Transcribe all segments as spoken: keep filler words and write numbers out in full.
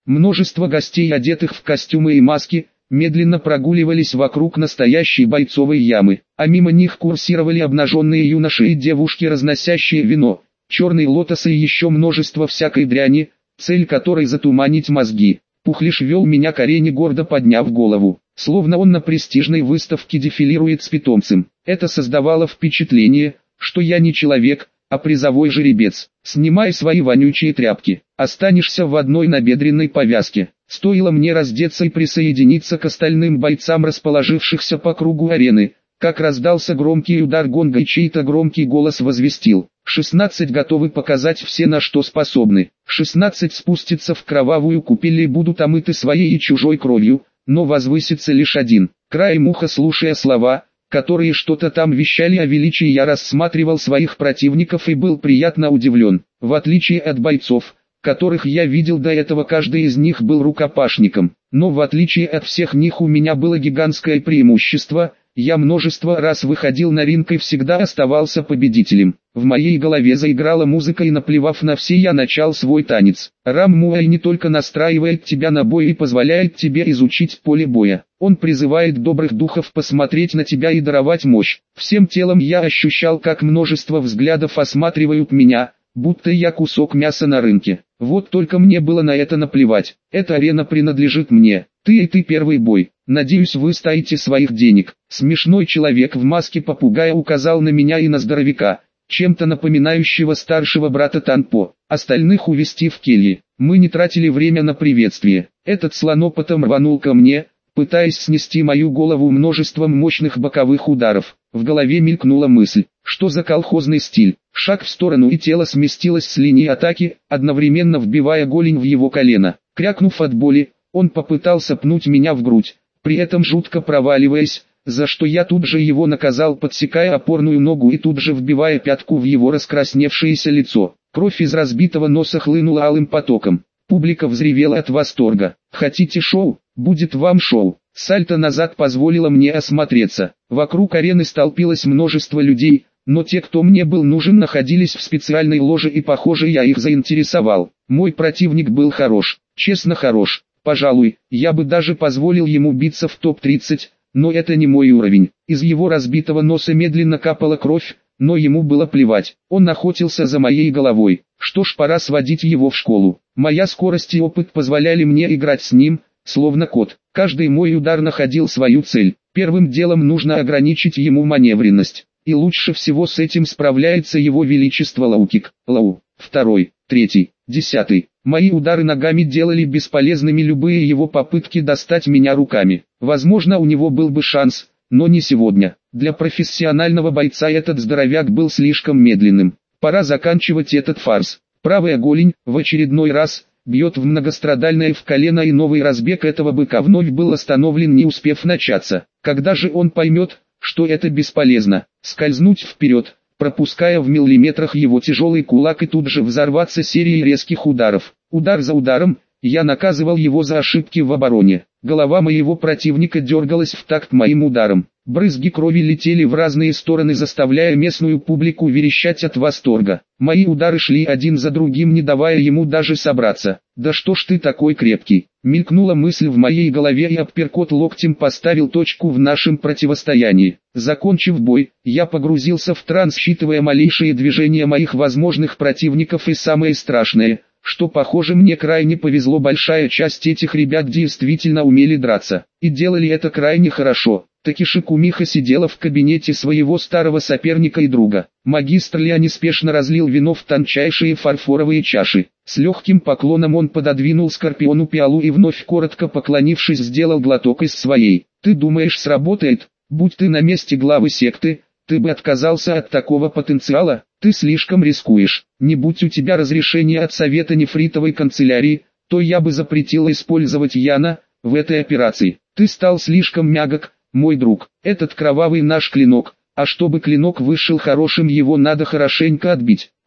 Множество гостей, одетых в костюмы и маски, медленно прогуливались вокруг настоящей бойцовой ямы, а мимо них курсировали обнаженные юноши и девушки, разносящие вино, черные лотосы и еще множество всякой дряни, цель которой затуманить мозги. Пухлиш вел меня к арене, гордо подняв голову, словно он на престижной выставке дефилирует с питомцем. Это создавало впечатление, что я не человек, а призовой жеребец. Снимай свои вонючие тряпки, останешься в одной набедренной повязке. Стоило мне раздеться и присоединиться к остальным бойцам, расположившихся по кругу арены, как раздался громкий удар гонга и чей-то громкий голос возвестил: шестнадцать готовы показать все, на что способны. шестнадцать спустятся в кровавую купель и будут омыты своей и чужой кровью, но возвысится лишь один. Краем уха, слушая слова, которые что-то там вещали о величии, я рассматривал своих противников и был приятно удивлен. В отличие от бойцов, которых я видел до этого, каждый из них был рукопашником. Но в отличие от всех них у меня было гигантское преимущество: я множество раз выходил на ринг и всегда оставался победителем. В моей голове заиграла музыка, и наплевав на все, я начал свой танец. Рам Муай не только настраивает тебя на бой и позволяет тебе изучить поле боя. Он призывает добрых духов посмотреть на тебя и даровать мощь. Всем телом я ощущал, как множество взглядов осматривают меня, будто я кусок мяса на рынке. Вот только мне было на это наплевать. Эта арена принадлежит мне. Ты и ты первый бой. Надеюсь, вы стоите своих денег. Смешной человек в маске попугая указал на меня и на здоровяка, чем-то напоминающего старшего брата Танпо. Остальных увести в кельи. Мы не тратили время на приветствие. Этот слонопотом рванул ко мне, пытаясь снести мою голову множеством мощных боковых ударов. В голове мелькнула мысль: что за колхозный стиль? Шаг в сторону, и тело сместилось с линии атаки, одновременно вбивая голень в его колено. Крякнув от боли, он попытался пнуть меня в грудь, при этом жутко проваливаясь, за что я тут же его наказал, подсекая опорную ногу и тут же вбивая пятку в его раскрасневшееся лицо. Кровь из разбитого носа хлынула алым потоком. Публика взревела от восторга. Хотите шоу? Будет вам шоу. Сальто назад позволило мне осмотреться. Вокруг арены столпилось множество людей, но те, кто мне был нужен, находились в специальной ложе, и похоже, я их заинтересовал. Мой противник был хорош, честно хорош. Пожалуй, я бы даже позволил ему биться в топ тридцать, но это не мой уровень. Из его разбитого носа медленно капала кровь, но ему было плевать. Он охотился за моей головой. Что ж, пора сводить его в школу. Моя скорость и опыт позволяли мне играть с ним, словно кот. Каждый мой удар находил свою цель. Первым делом нужно ограничить ему маневренность. И лучше всего с этим справляется его величество Лаукик. Лау. Второй, третий, десятый. Мои удары ногами делали бесполезными любые его попытки достать меня руками. Возможно, у него был бы шанс, но не сегодня. Для профессионального бойца этот здоровяк был слишком медленным. Пора заканчивать этот фарс. Правая голень, в очередной раз, бьет в многострадальное в колено, и новый разбег этого быка вновь был остановлен, не успев начаться. Когда же он поймет, что это бесполезно? Скользнуть вперед, пропуская в миллиметрах его тяжелый кулак, и тут же взорваться серией резких ударов. Удар за ударом, я наказывал его за ошибки в обороне. Голова моего противника дергалась в такт моим ударом. Брызги крови летели в разные стороны, заставляя местную публику верещать от восторга. Мои удары шли один за другим, не давая ему даже собраться. «Да что ж ты такой крепкий?» Мелькнула мысль в моей голове, и апперкот локтем поставил точку в нашем противостоянии. Закончив бой, я погрузился в транс, считывая малейшие движения моих возможных противников, и самое страшное, что, похоже, мне крайне повезло, большая часть этих ребят действительно умели драться. И делали это крайне хорошо. Такиши Кумиха сидела в кабинете своего старого соперника и друга. Магистр Ля неспешно разлил вино в тончайшие фарфоровые чаши. С легким поклоном он пододвинул Скорпиону пиалу и, вновь коротко поклонившись, сделал глоток из своей. «Ты думаешь, сработает? Будь ты на месте главы секты, ты бы отказался от такого потенциала? Ты слишком рискуешь. Не будь у тебя разрешения от Совета Нефритовой канцелярии, то я бы запретил использовать Яна в этой операции. Ты стал слишком мягок, мой друг. Этот кровавый наш клинок, а чтобы клинок вышел хорошим, его надо хорошенько отбить.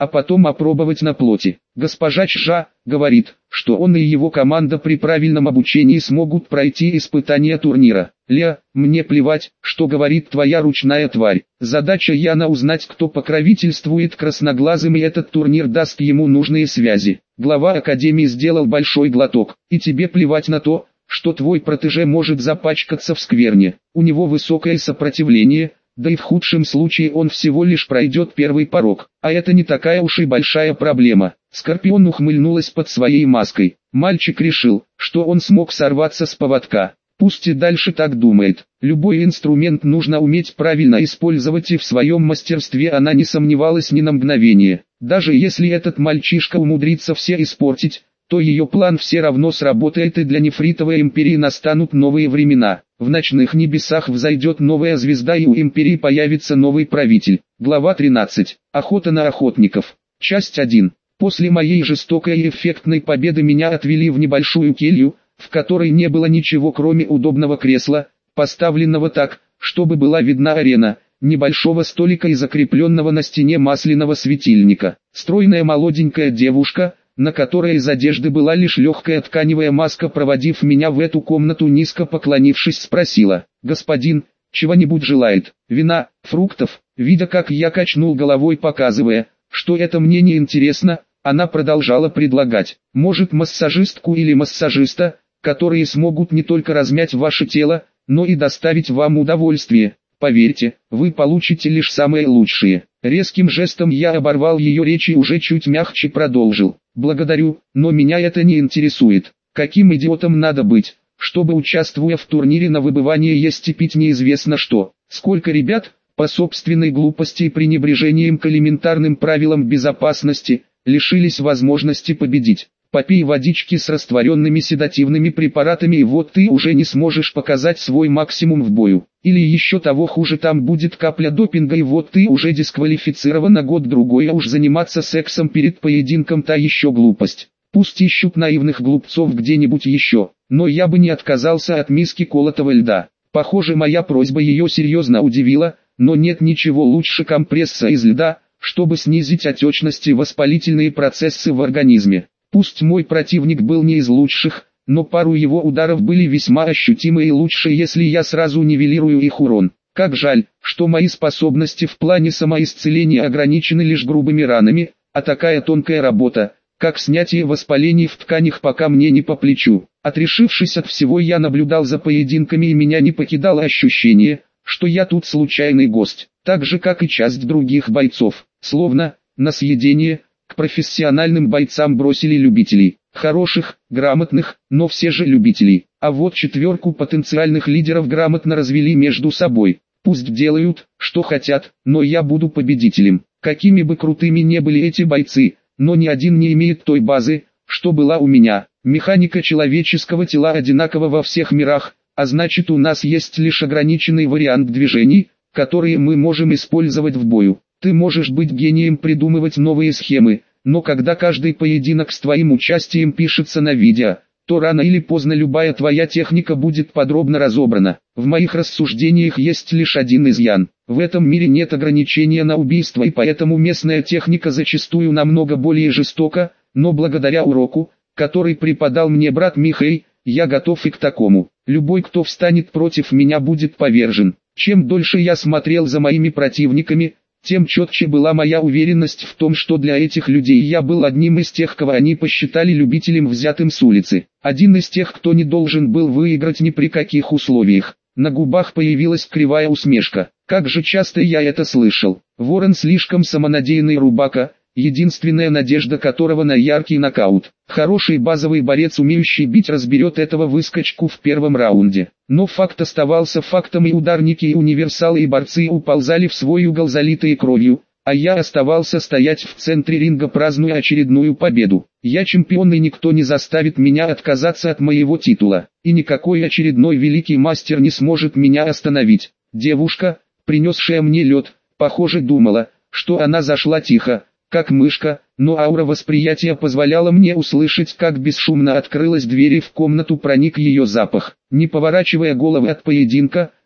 а потом опробовать на плоти. Госпожа Чжа говорит, что он и его команда при правильном обучении смогут пройти испытания турнира. Ля, мне плевать, что говорит твоя ручная тварь. Задача Яна узнать, кто покровительствует красноглазым, и этот турнир даст ему нужные связи. Глава Академии сделал большой глоток. И тебе плевать на то, что твой протеже может запачкаться в скверне. У него высокое сопротивление, да и в худшем случае он всего лишь пройдет первый порог. А это не такая уж и большая проблема. Скорпион ухмыльнулась под своей маской. Мальчик решил, что он смог сорваться с поводка. Пусть и дальше так думает. Любой инструмент нужно уметь правильно использовать, и в своем мастерстве она не сомневалась ни на мгновение. Даже если этот мальчишка умудрится все испортить, то ее план все равно сработает, и для Нефритовой империи настанут новые времена. В ночных небесах взойдет новая звезда, и у империи появится новый правитель. Глава тринадцать. Охота на охотников. Часть один. После моей жестокой и эффектной победы меня отвели в небольшую келью, в которой не было ничего кроме удобного кресла, поставленного так, чтобы была видна арена, небольшого столика и закрепленного на стене масляного светильника. Стройная молоденькая девушка, на которой из одежды была лишь легкая тканевая маска, проводив меня в эту комнату, низко поклонившись, спросила: «Господин, чего-нибудь желает? Вина, фруктов?» Видя, как я качнул головой, показывая, что это мне не интересно, она продолжала предлагать: «Может, массажистку или массажиста, которые смогут не только размять ваше тело, но и доставить вам удовольствие. Поверьте, вы получите лишь самые лучшие». Резким жестом я оборвал ее речь и уже чуть мягче продолжил: «Благодарю, но меня это не интересует. Каким идиотом надо быть, чтобы, участвуя в турнире на выбывание, есть и пить неизвестно что? Сколько ребят, по собственной глупости и пренебрежением к элементарным правилам безопасности, лишились возможности победить. Попей водички с растворенными седативными препаратами, и вот ты уже не сможешь показать свой максимум в бою. Или еще того хуже, там будет капля допинга, и вот ты уже дисквалифицирован на год-другой, а уж заниматься сексом перед поединком — та еще глупость. Пусть ищут наивных глупцов где-нибудь еще, но я бы не отказался от миски колотого льда». Похоже, моя просьба ее серьезно удивила, но нет ничего лучше компресса из льда, чтобы снизить отечность и воспалительные процессы в организме. Пусть мой противник был не из лучших, но пару его ударов были весьма ощутимы, и лучше, если я сразу нивелирую их урон. Как жаль, что мои способности в плане самоисцеления ограничены лишь грубыми ранами, а такая тонкая работа, как снятие воспалений в тканях, пока мне не по плечу. Отрешившись от всего, я наблюдал за поединками, и меня не покидало ощущение, что я тут случайный гость, так же как и часть других бойцов. Словно на съедение, к профессиональным бойцам бросили любителей. Хороших, грамотных, но все же любителей. А вот четверку потенциальных лидеров грамотно развели между собой. Пусть делают, что хотят, но я буду победителем. Какими бы крутыми не были эти бойцы, но ни один не имеет той базы, что была у меня. Механика человеческого тела одинакова во всех мирах, а значит, у нас есть лишь ограниченный вариант движений, которые мы можем использовать в бою. Ты можешь быть гением, придумывать новые схемы, но когда каждый поединок с твоим участием пишется на видео, то рано или поздно любая твоя техника будет подробно разобрана. В моих рассуждениях есть лишь один изъян. В этом мире нет ограничения на убийство, и поэтому местная техника зачастую намного более жестока, но благодаря уроку, который преподал мне брат Михей, я готов и к такому. Любой, кто встанет против меня, будет повержен. Чем дольше я смотрел за моими противниками, тем четче была моя уверенность в том, что для этих людей я был одним из тех, кого они посчитали любителем, взятым с улицы. Один из тех, кто не должен был выиграть ни при каких условиях. На губах появилась кривая усмешка. Как же часто я это слышал. Ворон слишком самонадеянный рубака, единственная надежда которого на яркий нокаут. Хороший базовый борец, умеющий бить, разберет этого выскочку в первом раунде. Но факт оставался фактом, и ударники, и универсалы, и борцы уползали в свой угол, залитые кровью, а я оставался стоять в центре ринга, празднуя очередную победу. Я чемпион, и никто не заставит меня отказаться от моего титула, и никакой очередной великий мастер не сможет меня остановить. Девушка, принесшая мне лед, похоже, думала, что она зашла тихо, как мышка, но аура восприятия позволяла мне услышать, как бесшумно открылась дверь, и в комнату проник ее запах. Не поворачивая головы от поединка,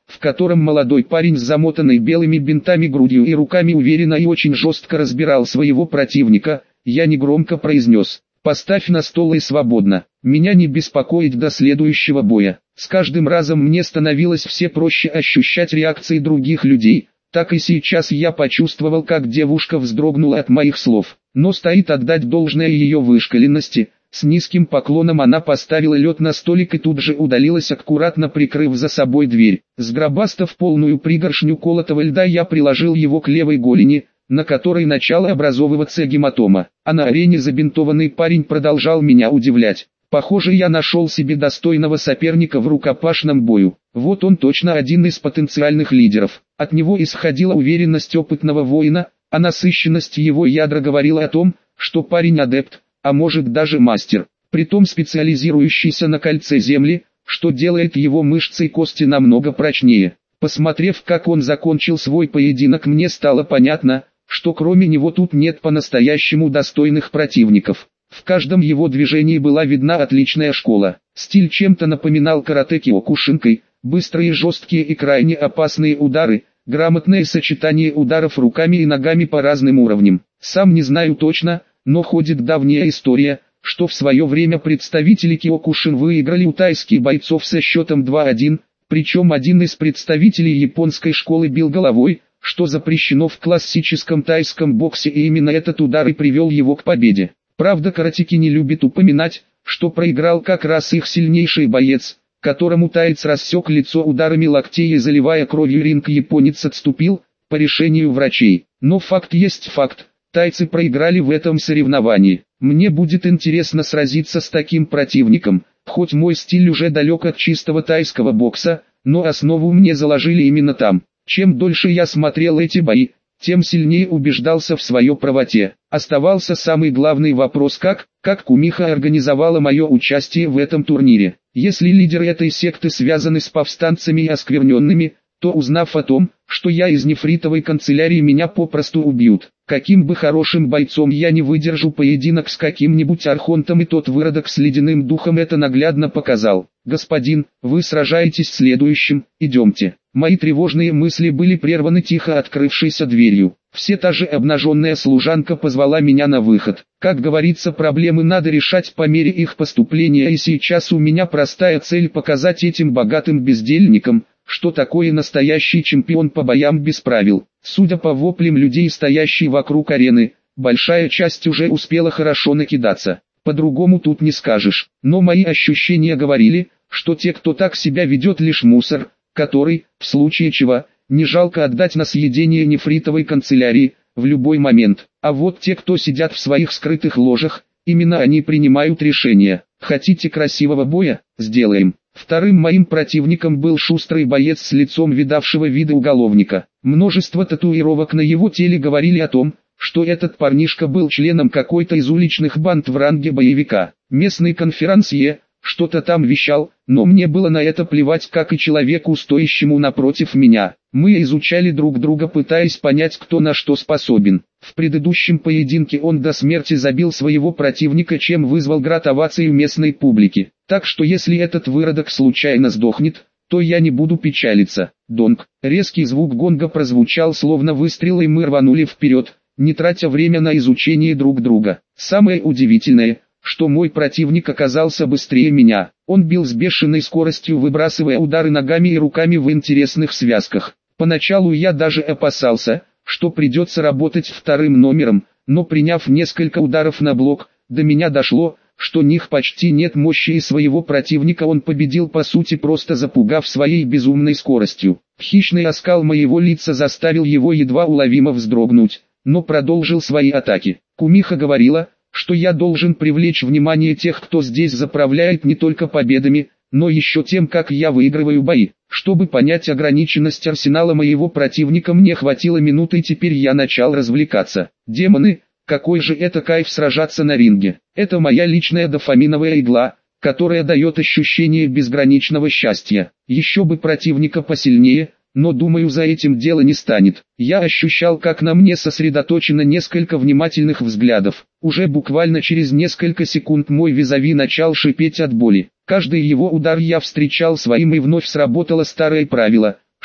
в котором молодой парень с замотанной белыми бинтами грудью и руками уверенно и очень жестко разбирал своего противника, я негромко произнес: «Поставь на стол и свободно, меня не беспокоить до следующего боя». С каждым разом мне становилось все проще ощущать реакции других людей, так и сейчас я почувствовал, как девушка вздрогнула от моих слов. Но стоит отдать должное ее вышкаленности. С низким поклоном она поставила лед на столик и тут же удалилась, аккуратно прикрыв за собой дверь. Сгробастав полную пригоршню колотого льда, я приложил его к левой голени, на которой начала образовываться гематома. А на арене забинтованный парень продолжал меня удивлять. Похоже, я нашел себе достойного соперника в рукопашном бою. Вот он точно один из потенциальных лидеров. От него исходила уверенность опытного воина, а насыщенность его ядра говорила о том, что парень адепт, а может даже мастер, притом специализирующийся на кольце земли, что делает его мышцы и кости намного прочнее. Посмотрев, как он закончил свой поединок, мне стало понятно, что кроме него тут нет по-настоящему достойных противников. В каждом его движении была видна отличная школа. Стиль чем-то напоминал карате Киокушинкай, быстрые, жесткие и крайне опасные удары, грамотное сочетание ударов руками и ногами по разным уровням. Сам не знаю точно, но ходит давняя история, что в свое время представители Киокушин выиграли у тайских бойцов со счетом два-один, причем один из представителей японской школы бил головой, что запрещено в классическом тайском боксе, и именно этот удар и привел его к победе. Правда, каратеки не любит упоминать, что проиграл как раз их сильнейший боец, которому таец рассек лицо ударами локтей и, заливая кровью ринг, японец отступил, по решению врачей. Но факт есть факт, тайцы проиграли в этом соревновании. Мне будет интересно сразиться с таким противником, хоть мой стиль уже далек от чистого тайского бокса, но основу мне заложили именно там. Чем дольше я смотрел эти бои, тем сильнее убеждался в своей правоте. Оставался самый главный вопрос: как, как Кумиха организовала мое участие в этом турнире. Если лидеры этой секты связаны с повстанцами и оскверненными, то, узнав о том, что я из нефритовой канцелярии, меня попросту убьют. Каким бы хорошим бойцом я не выдержу поединок с каким-нибудь архонтом, и тот выродок с ледяным духом это наглядно показал. «Господин, вы сражаетесь следующим, идемте». Мои тревожные мысли были прерваны тихо открывшейся дверью. Все та же обнаженная служанка позвала меня на выход. Как говорится, проблемы надо решать по мере их поступления, и сейчас у меня простая цель — показать этим богатым бездельникам, что такое настоящий чемпион по боям без правил. Судя по воплям людей, стоящей вокруг арены, большая часть уже успела хорошо накидаться. По-другому тут не скажешь. Но мои ощущения говорили, что те, кто так себя ведет, лишь мусор, который, в случае чего, не жалко отдать на съедение нефритовой канцелярии, в любой момент. А вот те, кто сидят в своих скрытых ложах, именно они принимают решения. Хотите красивого боя? Сделаем. Вторым моим противником был шустрый боец с лицом видавшего вида уголовника. Множество татуировок на его теле говорили о том, что этот парнишка был членом какой-то из уличных банд в ранге боевика. Местный конферансье что-то там вещал, но мне было на это плевать, как и человеку, стоящему напротив меня. Мы изучали друг друга, пытаясь понять, кто на что способен. В предыдущем поединке он до смерти забил своего противника, чем вызвал град оваций у местной публики. Так что если этот выродок случайно сдохнет, то я не буду печалиться. Донг. Резкий звук гонга прозвучал словно выстрел, и мы рванули вперед, не тратя время на изучение друг друга. Самое удивительное, что мой противник оказался быстрее меня. Он бил с бешеной скоростью, выбрасывая удары ногами и руками в интересных связках. Поначалу я даже опасался, что придется работать вторым номером, но приняв несколько ударов на блок, до меня дошло, что них почти нет мощи, и своего противника он победил, по сути просто запугав своей безумной скоростью. Хищный оскал моего лица заставил его едва уловимо вздрогнуть, но продолжил свои атаки. Кумиха говорила, что я должен привлечь внимание тех, кто здесь заправляет, не только победами, но еще тем, как я выигрываю бои. Чтобы понять ограниченность арсенала моего противника, мне хватило минуты, и теперь я начал развлекаться. Демоны, какой же это кайф сражаться на ринге. Это моя личная дофаминовая игла, которая дает ощущение безграничного счастья. Еще бы противника посильнее, но думаю, за этим дело не станет. Я ощущал, как на мне сосредоточено несколько внимательных взглядов. Уже буквально через несколько секунд мой визави начал шипеть от боли. Каждый его удар я встречал своим, и вновь сработало старое правило,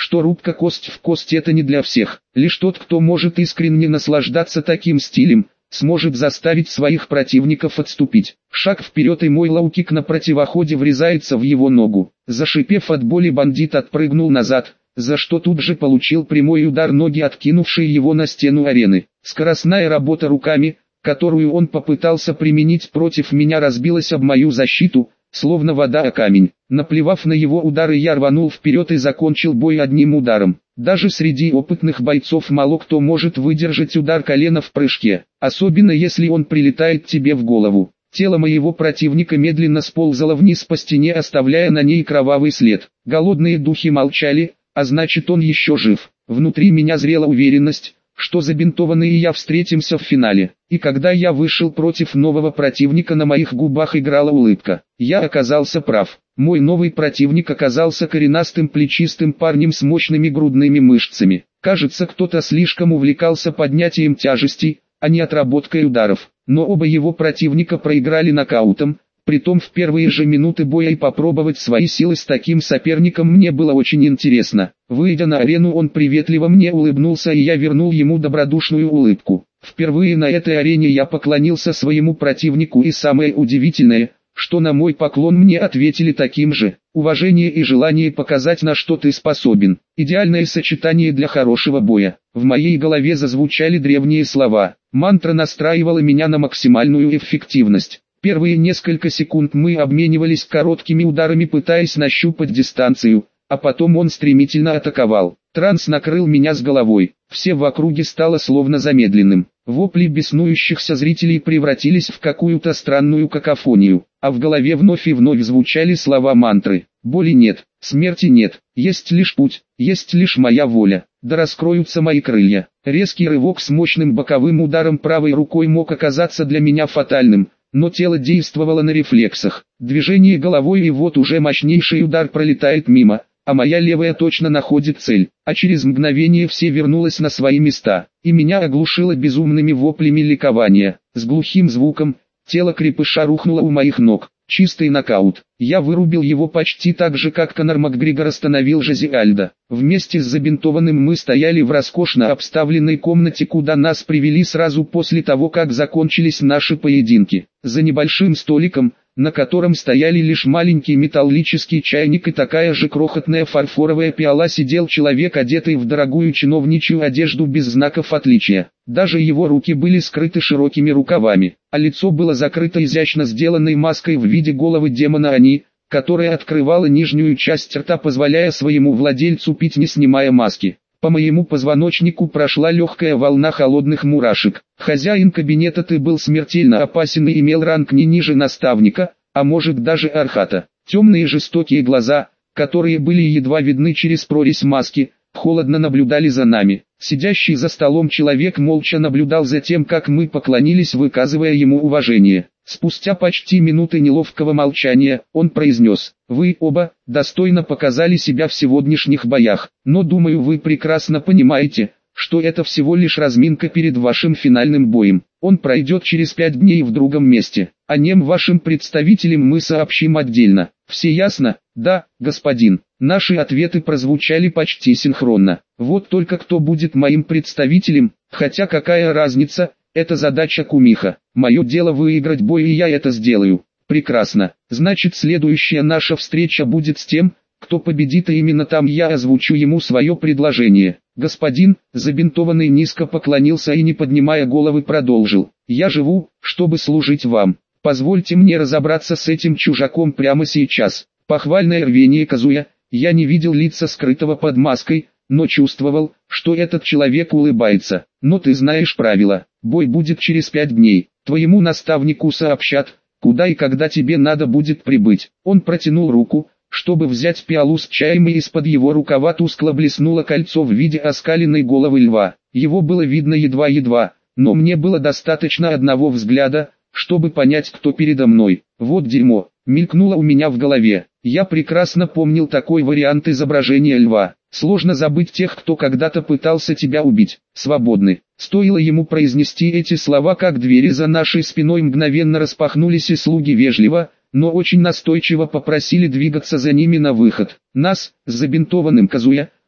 что рубка кость в кость это не для всех. Лишь тот, кто может искренне наслаждаться таким стилем, сможет заставить своих противников отступить. Шаг вперед, и мой лоу-кик на противоходе врезается в его ногу. Зашипев от боли, бандит отпрыгнул назад, за что тут же получил прямой удар ноги, откинувший его на стену арены. Скоростная работа руками, которую он попытался применить против меня, разбилась об мою защиту, словно вода о камень. Наплевав на его удары, я рванул вперед и закончил бой одним ударом. Даже среди опытных бойцов мало кто может выдержать удар колена в прыжке, особенно если он прилетает тебе в голову. Тело моего противника медленно сползало вниз по стене, оставляя на ней кровавый след. Голодные духи молчали, а значит, он еще жив. Внутри меня зрела уверенность, что забинтованный и я встретимся в финале. И когда я вышел против нового противника, на моих губах играла улыбка. Я оказался прав. Мой новый противник оказался коренастым плечистым парнем с мощными грудными мышцами. Кажется, кто-то слишком увлекался поднятием тяжестей, а не отработкой ударов. Но оба его противника проиграли нокаутом, притом в первые же минуты боя, и попробовать свои силы с таким соперником мне было очень интересно. Выйдя на арену, он приветливо мне улыбнулся, и я вернул ему добродушную улыбку. Впервые на этой арене я поклонился своему противнику, и самое удивительное, что на мой поклон мне ответили таким же. Уважение и желание показать, на что ты способен. Идеальное сочетание для хорошего боя. В моей голове зазвучали древние слова. Мантра настраивала меня на максимальную эффективность. Первые несколько секунд мы обменивались короткими ударами, пытаясь нащупать дистанцию, а потом он стремительно атаковал. Транс накрыл меня с головой. Все в округе стало словно замедленным. Вопли беснующихся зрителей превратились в какую-то странную какофонию, а в голове вновь и вновь звучали слова мантры. Боли нет, смерти нет, есть лишь путь, есть лишь моя воля, да раскроются мои крылья. Резкий рывок с мощным боковым ударом правой рукой мог оказаться для меня фатальным, но тело действовало на рефлексах. Движение головой, и вот уже мощнейший удар пролетает мимо, а моя левая точно находит цель, а через мгновение все вернулось на свои места, и меня оглушило безумными воплями ликования. С глухим звуком, тело крепыша рухнуло у моих ног. Чистый нокаут. Я вырубил его почти так же, как Конор Макгрегор остановил Жозе Альдо. Вместе с забинтованным мы стояли в роскошно обставленной комнате, куда нас привели сразу после того, как закончились наши поединки. За небольшим столиком, на котором стояли лишь маленький металлический чайник и такая же крохотная фарфоровая пиала, сидел человек, одетый в дорогую чиновничью одежду без знаков отличия. Даже его руки были скрыты широкими рукавами, а лицо было закрыто изящно сделанной маской в виде головы демона Они, которая открывала нижнюю часть рта, позволяя своему владельцу пить, не снимая маски. По моему позвоночнику прошла легкая волна холодных мурашек. Хозяин кабинета ты был смертельно опасен и имел ранг не ниже наставника, а может даже архата. Темные жестокие глаза, которые были едва видны через прорезь маски, холодно наблюдали за нами. Сидящий за столом человек молча наблюдал за тем, как мы поклонились, выказывая ему уважение. Спустя почти минуты неловкого молчания, он произнес: «Вы оба достойно показали себя в сегодняшних боях, но думаю, вы прекрасно понимаете, что это всего лишь разминка перед вашим финальным боем. Он пройдет через пять дней в другом месте. О нем вашим представителям мы сообщим отдельно. Все ясно?» «Да, господин». Наши ответы прозвучали почти синхронно. Вот только кто будет моим представителем, хотя какая разница, это задача кумиха. Мое дело выиграть бой, и я это сделаю. Прекрасно. Значит, следующая наша встреча будет с тем, кто победит, и именно там я озвучу ему свое предложение. Господин, забинтованный низко поклонился и, не поднимая головы, продолжил: «Я живу, чтобы служить вам. Позвольте мне разобраться с этим чужаком прямо сейчас». Похвальное рвение Казуя. Я не видел лица скрытого под маской, но чувствовал, что этот человек улыбается. «Но ты знаешь правила. Бой будет через пять дней. Твоему наставнику сообщат, куда и когда тебе надо будет прибыть». Он протянул руку, чтобы взять пиалу с чаем, и из-под его рукава тускло блеснуло кольцо в виде оскаленной головы льва. Его было видно едва-едва, но мне было достаточно одного взгляда, чтобы понять, кто передо мной. «Вот дерьмо», мелькнуло у меня в голове. Я прекрасно помнил такой вариант изображения льва. Сложно забыть тех, кто когда-то пытался тебя убить. Свободны. Стоило ему произнести эти слова, как двери за нашей спиной мгновенно распахнулись, и слуги вежливо, но очень настойчиво попросили двигаться за ними на выход. Нас, с забинтованным Казуя,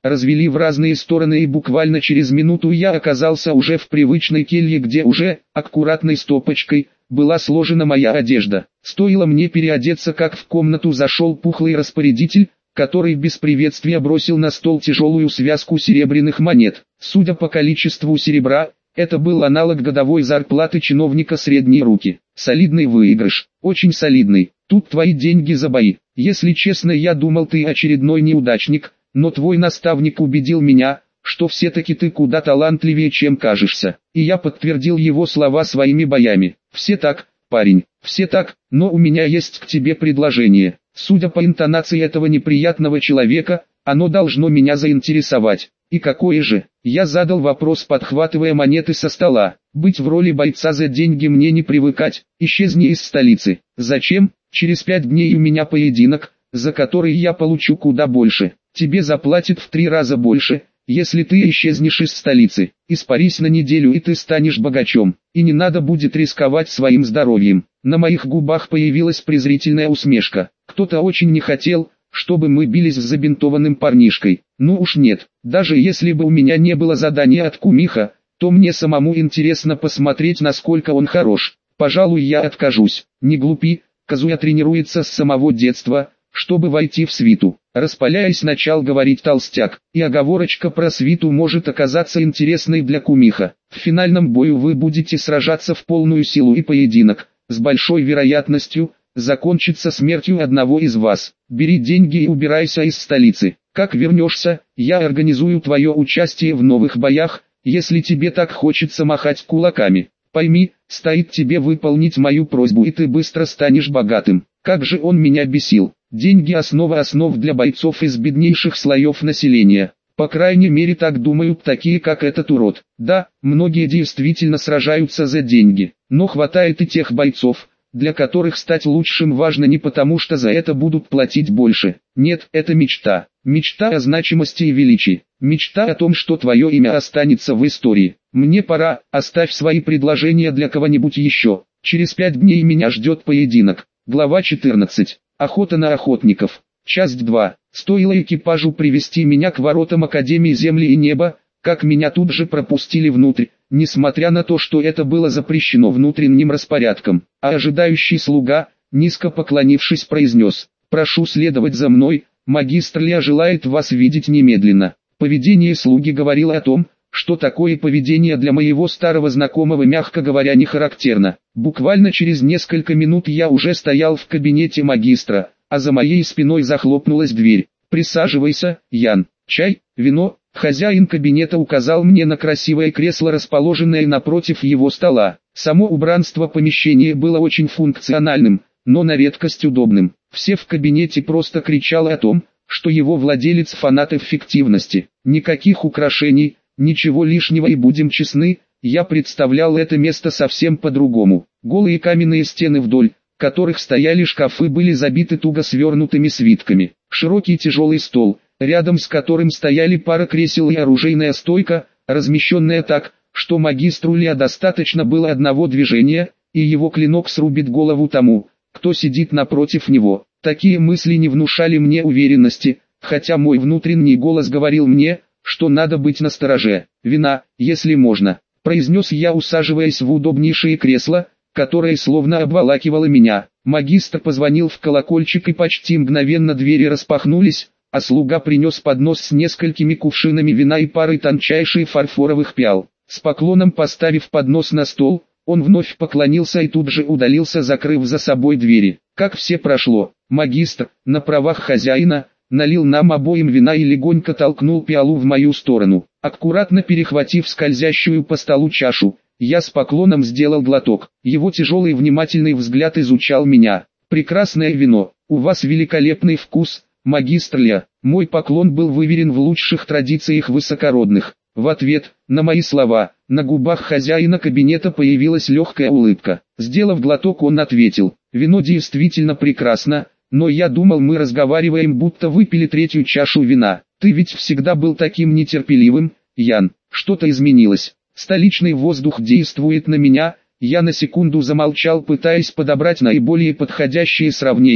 развели в разные стороны, и буквально через минуту я оказался уже в привычной келье, где уже, аккуратной стопочкой, была сложена моя одежда. Стоило мне переодеться, как в комнату зашел пухлый распорядитель, который без приветствия бросил на стол тяжелую связку серебряных монет. Судя по количеству серебра, это был аналог годовой зарплаты чиновника средней руки. Солидный выигрыш, очень солидный. Тут твои деньги за бои. Если честно, я думал, ты очередной неудачник, но твой наставник убедил меня, что все-таки ты куда талантливее, чем кажешься. И я подтвердил его слова своими боями. Все так, парень, все так, но у меня есть к тебе предложение. Судя по интонации этого неприятного человека, оно должно меня заинтересовать. И какое же? Я задал вопрос, подхватывая монеты со стола. Быть в роли бойца за деньги мне не привыкать. Исчезни из столицы. Зачем? Через пять дней у меня поединок, за который я получу куда больше. Тебе заплатят в три раза больше, если ты исчезнешь из столицы. Испарись на неделю, и ты станешь богачом. И не надо будет рисковать своим здоровьем. На моих губах появилась презрительная усмешка. Кто-то очень не хотел, чтобы мы бились с забинтованным парнишкой. Ну уж нет, даже если бы у меня не было задания от кумиха, то мне самому интересно посмотреть, насколько он хорош. Пожалуй, я откажусь. Не глупи, Казуя тренируется с самого детства, чтобы войти в свиту. Распаляясь, начал говорить толстяк, и оговорочка про свиту может оказаться интересной для кумиха. В финальном бою вы будете сражаться в полную силу, и поединок, с большой вероятностью, закончится смертью одного из вас. Бери деньги и убирайся из столицы. Как вернешься, я организую твое участие в новых боях, если тебе так хочется махать кулаками. Пойми, стоит тебе выполнить мою просьбу, и ты быстро станешь богатым. Как же он меня бесил. Деньги — основа основ для бойцов из беднейших слоев населения. По крайней мере, так думают такие, как этот урод. Да, многие действительно сражаются за деньги, но хватает и тех бойцов, для которых стать лучшим важно не потому, что за это будут платить больше. Нет, это мечта. Мечта о значимости и величии. Мечта о том, что твое имя останется в истории. Мне пора, оставь свои предложения для кого-нибудь еще. Через пять дней меня ждет поединок. Глава четырнадцать. Охота на охотников. Часть два. Стоило экипажу привести меня к воротам Академии Земли и Неба, как меня тут же пропустили внутрь, несмотря на то, что это было запрещено внутренним распорядком. А ожидающий слуга, низко поклонившись, произнес: «Прошу следовать за мной, магистр Лиа желает вас видеть немедленно». Поведение слуги говорило о том, что такое поведение для моего старого знакомого, мягко говоря, не характерно. Буквально через несколько минут я уже стоял в кабинете магистра, а за моей спиной захлопнулась дверь. «Присаживайся, Ян. Чай, вино». Хозяин кабинета указал мне на красивое кресло, расположенное напротив его стола. Само убранство помещения было очень функциональным, но на редкость удобным. Все в кабинете просто кричали о том, что его владелец фанат эффективности. Никаких украшений, ничего лишнего, и будем честны, я представлял это место совсем по-другому. Голые каменные стены, вдоль которых стояли шкафы, были забиты туго свернутыми свитками. Широкий тяжелый стол, рядом с которым стояли пара кресел и оружейная стойка, размещенная так, что магистру Лиа достаточно было одного движения, и его клинок срубит голову тому, кто сидит напротив него. Такие мысли не внушали мне уверенности, хотя мой внутренний голос говорил мне, что надо быть настороже. «Вина, если можно», — произнес я, усаживаясь в удобнейшее кресло, которое словно обволакивало меня. Магистр позвонил в колокольчик, и почти мгновенно двери распахнулись, а слуга принес поднос с несколькими кувшинами вина и парой тончайших фарфоровых пиал. С поклоном поставив поднос на стол, он вновь поклонился и тут же удалился, закрыв за собой двери. Как все прошло, магистр, на правах хозяина, налил нам обоим вина и легонько толкнул пиалу в мою сторону. Аккуратно перехватив скользящую по столу чашу, я с поклоном сделал глоток. Его тяжелый внимательный взгляд изучал меня. «Прекрасное вино, у вас великолепный вкус, магистр Лиа». Мой поклон был выверен в лучших традициях высокородных. В ответ на мои слова, на губах хозяина кабинета появилась легкая улыбка. Сделав глоток, он ответил: «Вино действительно прекрасно, но я думал, мы разговариваем, будто выпили третью чашу вина. Ты ведь всегда был таким нетерпеливым, Ян. Что-то изменилось. Столичный воздух действует на меня». Я на секунду замолчал, пытаясь подобрать наиболее подходящее сравнение,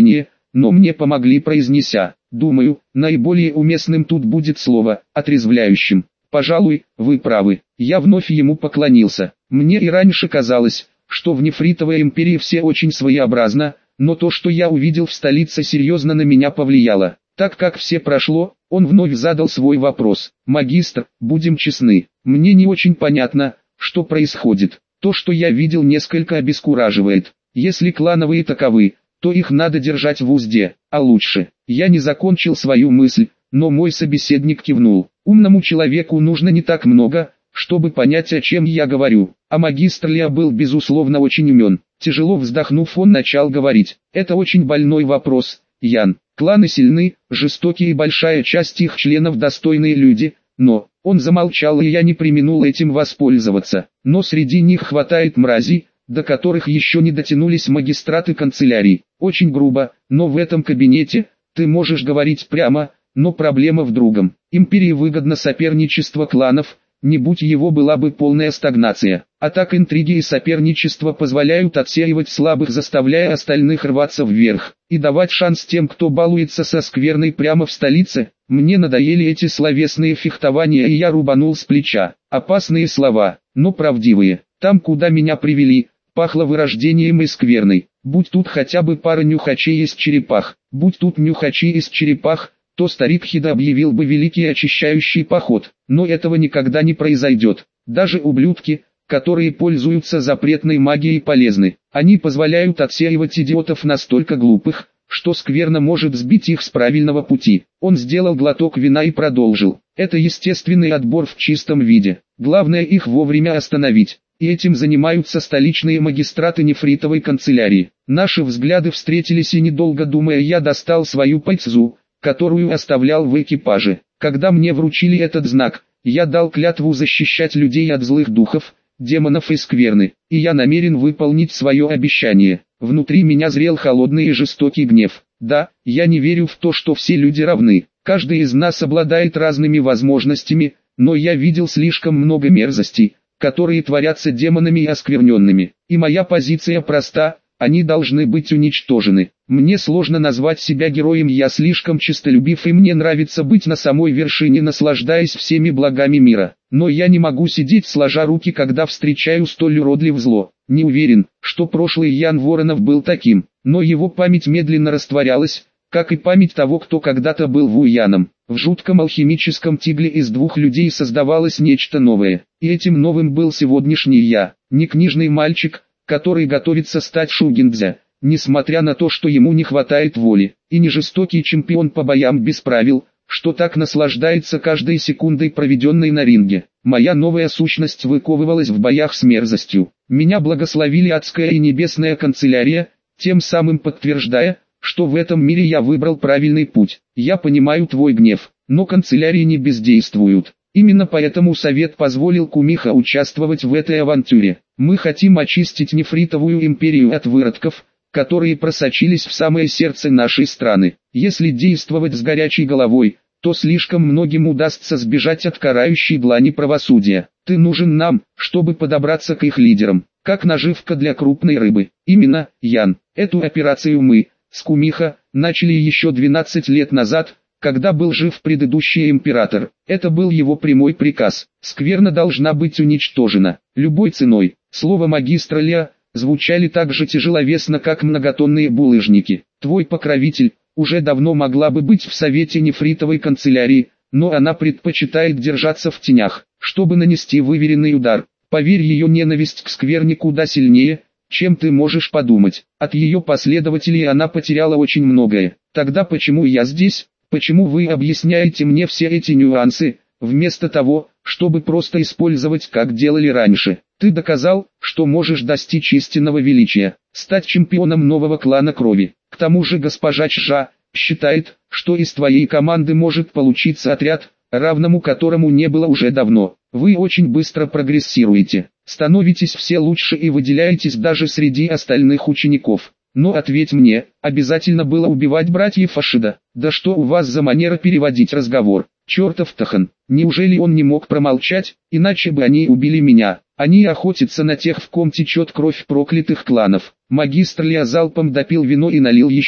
но мне помогли, произнеся. Думаю, наиболее уместным тут будет слово «отрезвляющим». Пожалуй, вы правы. Я вновь ему поклонился. Мне и раньше казалось, что в Нефритовой империи все очень своеобразно, но то, что я увидел в столице, серьезно на меня повлияло. Так как все прошло, он вновь задал свой вопрос. «Магистр, будем честны, мне не очень понятно, что происходит. То, что я видел, несколько обескураживает. Если клановые таковы, то их надо держать в узде, а лучше». Я не закончил свою мысль, но мой собеседник кивнул. Умному человеку нужно не так много, чтобы понять, о чем я говорю. А магистр Лиа был безусловно очень умен. Тяжело вздохнув, он начал говорить. Это очень больной вопрос, Ян. Кланы сильны, жестокие, и большая часть их членов достойные люди, но... Он замолчал, и я не преминул этим воспользоваться. Но среди них хватает мразей, до которых еще не дотянулись магистраты канцелярии. Очень грубо, но в этом кабинете ты можешь говорить прямо, но проблема в другом. Империи выгодно соперничество кланов, не будь его, была бы полная стагнация. А так интриги и соперничество позволяют отсеивать слабых, заставляя остальных рваться вверх, и давать шанс тем, кто балуется со скверной прямо в столице. Мне надоели эти словесные фехтования, и я рубанул с плеча. Опасные слова, но правдивые. Там, куда меня привели, пахло вырождением и скверной. Будь тут хотя бы пара нюхачей из черепах, будь тут нюхачи из черепах, то старик Хида объявил бы великий очищающий поход. Но этого никогда не произойдет. Даже ублюдки, которые пользуются запретной магией, полезны. Они позволяют отсеивать идиотов настолько глупых, что скверно может сбить их с правильного пути. Он сделал глоток вина и продолжил. Это естественный отбор в чистом виде. Главное их вовремя остановить. И этим занимаются столичные магистраты Нефритовой канцелярии. Наши взгляды встретились, и недолго думая, я достал свою пайцзу, которую оставлял в экипаже. Когда мне вручили этот знак, я дал клятву защищать людей от злых духов, демонов и скверны, и я намерен выполнить свое обещание. Внутри меня зрел холодный и жестокий гнев. Да, я не верю в то, что все люди равны. Каждый из нас обладает разными возможностями, но я видел слишком много мерзостей, которые творятся демонами и оскверненными. И моя позиция проста: они должны быть уничтожены. Мне сложно назвать себя героем, я слишком честолюбив, и мне нравится быть на самой вершине, наслаждаясь всеми благами мира. Но я не могу сидеть сложа руки, когда встречаю столь уродливое зло. Не уверен, что прошлый Ян Воронов был таким, но его память медленно растворялась, как и память того, кто когда-то был Вуяном. В жутком алхимическом тигле из двух людей создавалось нечто новое, и этим новым был сегодняшний я, не книжный мальчик, который готовится стать шугиндзя, несмотря на то, что ему не хватает воли, и не жестокий чемпион по боям без правил, что так наслаждается каждой секундой, проведенной на ринге. Моя новая сущность выковывалась в боях с мерзостью. Меня благословили адская и небесная канцелярия, тем самым подтверждая, что в этом мире я выбрал правильный путь. Я понимаю твой гнев, но канцелярии не бездействуют. Именно поэтому совет позволил Кумихо участвовать в этой авантюре. Мы хотим очистить Нефритовую империю от выродков, которые просочились в самое сердце нашей страны. Если действовать с горячей головой, то слишком многим удастся сбежать от карающей длани правосудия. Ты нужен нам, чтобы подобраться к их лидерам, как наживка для крупной рыбы. Именно, Ян, эту операцию мы, с Кумихо, начали еще двенадцать лет назад, когда был жив предыдущий император. Это был его прямой приказ. Скверна должна быть уничтожена, любой ценой. Слово магистра Лиа звучали так же тяжеловесно, как многотонные булыжники. Твой покровитель уже давно могла бы быть в совете Нефритовой канцелярии, но она предпочитает держаться в тенях, чтобы нанести выверенный удар. Поверь, ее ненависть к скверне куда сильнее, чем ты можешь подумать. От ее последователей она потеряла очень многое. Тогда почему я здесь? Почему вы объясняете мне все эти нюансы, вместо того, чтобы просто использовать, как делали раньше? Ты доказал, что можешь достичь истинного величия, стать чемпионом нового клана крови. К тому же госпожа Чжа считает, что из твоей команды может получиться отряд, равному которому не было уже давно. Вы очень быстро прогрессируете, становитесь все лучше и выделяетесь даже среди остальных учеников. Но ответь мне, обязательно было убивать братьев Ашида? Да что у вас за манера переводить разговор? Чертов Тахан, неужели он не мог промолчать, иначе бы они убили меня? Они охотятся на тех, в ком течет кровь проклятых кланов. Магистр Лиа залпом допил вино и налил еще.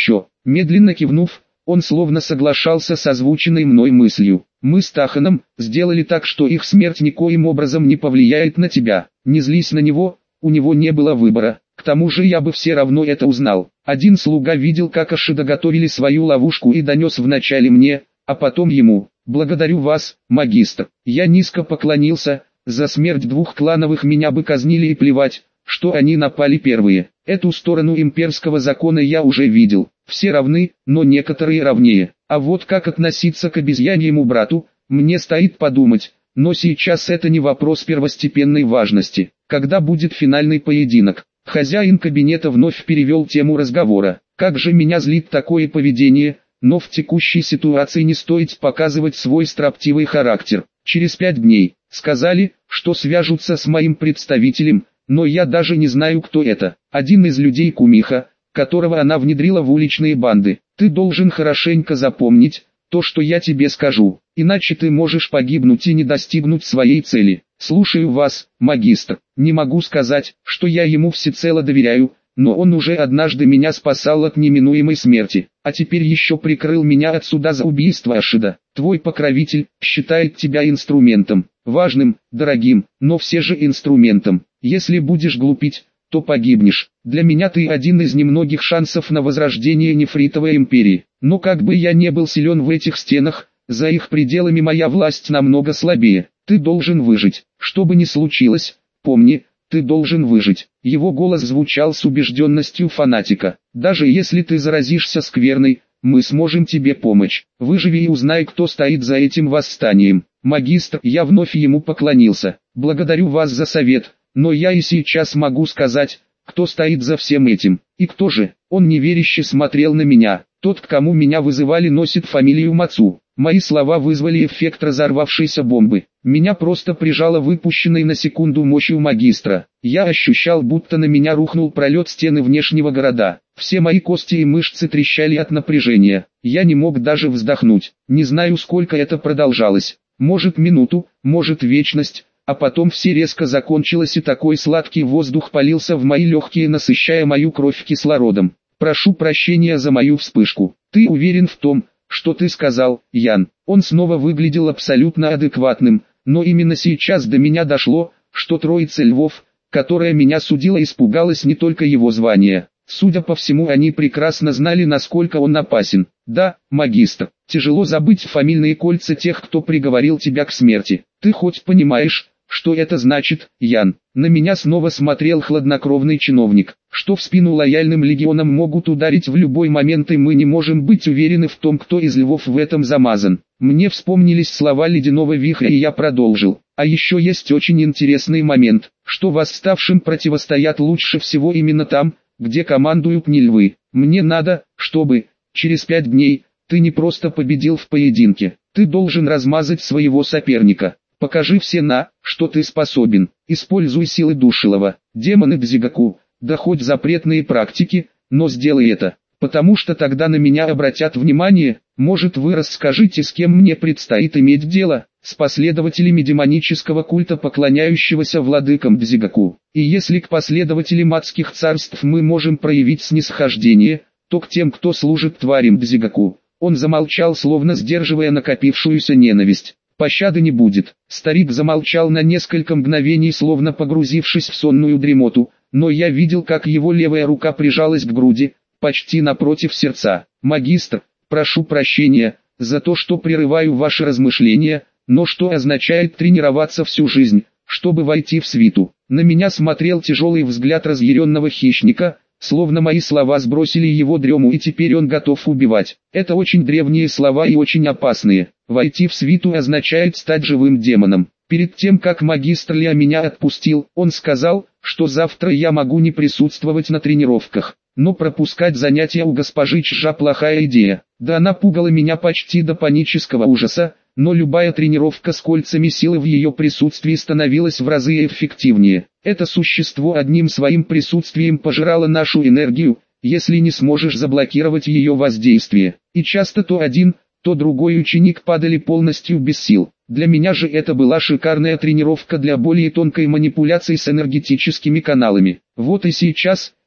Медленно кивнув, он словно соглашался с озвученной мной мыслью. Мы с Таханом сделали так, что их смерть никоим образом не повлияет на тебя. Не злись на него, у него не было выбора. К тому же я бы все равно это узнал. Один слуга видел, как Ашида готовили свою ловушку и донес вначале мне, а потом ему. Благодарю вас, магистр. Я низко поклонился. За смерть двух клановых меня бы казнили и плевать, что они напали первые. Эту сторону имперского закона я уже видел. Все равны, но некоторые равнее. А вот как относиться к обезьяньему брату, мне стоит подумать. Но сейчас это не вопрос первостепенной важности. Когда будет финальный поединок? Хозяин кабинета вновь перевел тему разговора. Как же меня злит такое поведение, но в текущей ситуации не стоит показывать свой строптивый характер. Через пять дней, сказали, что свяжутся с моим представителем, но я даже не знаю, кто это. Один из людей Кумиха, которого она внедрила в уличные банды. Ты должен хорошенько запомнить то, что я тебе скажу, иначе ты можешь погибнуть и не достигнуть своей цели. Слушаю вас, магистр. Не могу сказать, что я ему всецело доверяю, но он уже однажды меня спасал от неминуемой смерти, а теперь еще прикрыл меня от суда за убийство Ашида. Твой покровитель считает тебя инструментом, важным, дорогим, но все же инструментом. Если будешь глупить, то погибнешь. Для меня ты один из немногих шансов на возрождение нефритовой империи. Но как бы я не был силен в этих стенах, за их пределами моя власть намного слабее. Ты должен выжить. Что бы ни случилось, помни, ты должен выжить. Его голос звучал с убежденностью фанатика. Даже если ты заразишься скверной, мы сможем тебе помочь. Выживи и узнай, кто стоит за этим восстанием. Магистр, я вновь ему поклонился. Благодарю вас за совет, но я и сейчас могу сказать, кто стоит за всем этим. И кто же? Он неверяще смотрел на меня. Тот, к кому меня вызывали, носит фамилию Мацу. Мои слова вызвали эффект разорвавшейся бомбы. Меня просто прижало выпущенной на секунду мощью магистра. Я ощущал, будто на меня рухнул пролет стены внешнего города. Все мои кости и мышцы трещали от напряжения. Я не мог даже вздохнуть. Не знаю, сколько это продолжалось. Может минуту, может вечность. А потом все резко закончилось, и такой сладкий воздух полился в мои легкие, насыщая мою кровь кислородом. Прошу прощения за мою вспышку. Ты уверен в том, что ты сказал, Ян? Он снова выглядел абсолютно адекватным, но именно сейчас до меня дошло, что троица львов, которая меня судила, испугалась не только его звания. Судя по всему, они прекрасно знали, насколько он опасен. Да, магистр, тяжело забыть фамильные кольца тех, кто приговорил тебя к смерти. Ты хоть понимаешь, что это значит, Ян? На меня снова смотрел хладнокровный чиновник. Что в спину лояльным легионам могут ударить в любой момент, и мы не можем быть уверены в том, кто из львов в этом замазан. Мне вспомнились слова ледяного вихря, и я продолжил. А еще есть очень интересный момент, что восставшим противостоят лучше всего именно там, где командуют не львы. Мне надо, чтобы, через пять дней, ты не просто победил в поединке. Ты должен размазать своего соперника. Покажи все, на что ты способен. Используй силы Душилова, демоны Дзигаку, да хоть запретные практики, но сделай это, потому что тогда на меня обратят внимание. Может, вы расскажете, с кем мне предстоит иметь дело, с последователями демонического культа, поклоняющегося владыкам Дзигаку. И если к последователям адских царств мы можем проявить снисхождение, то к тем, кто служит тварям Дзигаку. Он замолчал, словно сдерживая накопившуюся ненависть. Пощады не будет. Старик замолчал на несколько мгновений, словно погрузившись в сонную дремоту, но я видел, как его левая рука прижалась к груди, почти напротив сердца. Магистр, прошу прощения за то, что прерываю ваши размышления, но что означает тренироваться всю жизнь, чтобы войти в свиту? На меня смотрел тяжелый взгляд разъяренного хищника, словно мои слова сбросили его дрему, и теперь он готов убивать. Это очень древние слова и очень опасные. Войти в свиту означает стать живым демоном. Перед тем, как магистр Ля меня отпустил, он сказал, что завтра я могу не присутствовать на тренировках. Но пропускать занятия у госпожи Чжа плохая идея. Да, она пугала меня почти до панического ужаса, но любая тренировка с кольцами силы в ее присутствии становилась в разы эффективнее. Это существо одним своим присутствием пожирало нашу энергию, если не сможешь заблокировать ее воздействие. И часто то один, то другой ученик падали полностью без сил. Для меня же это была шикарная тренировка для более тонкой манипуляции с энергетическими каналами. Вот и сейчас,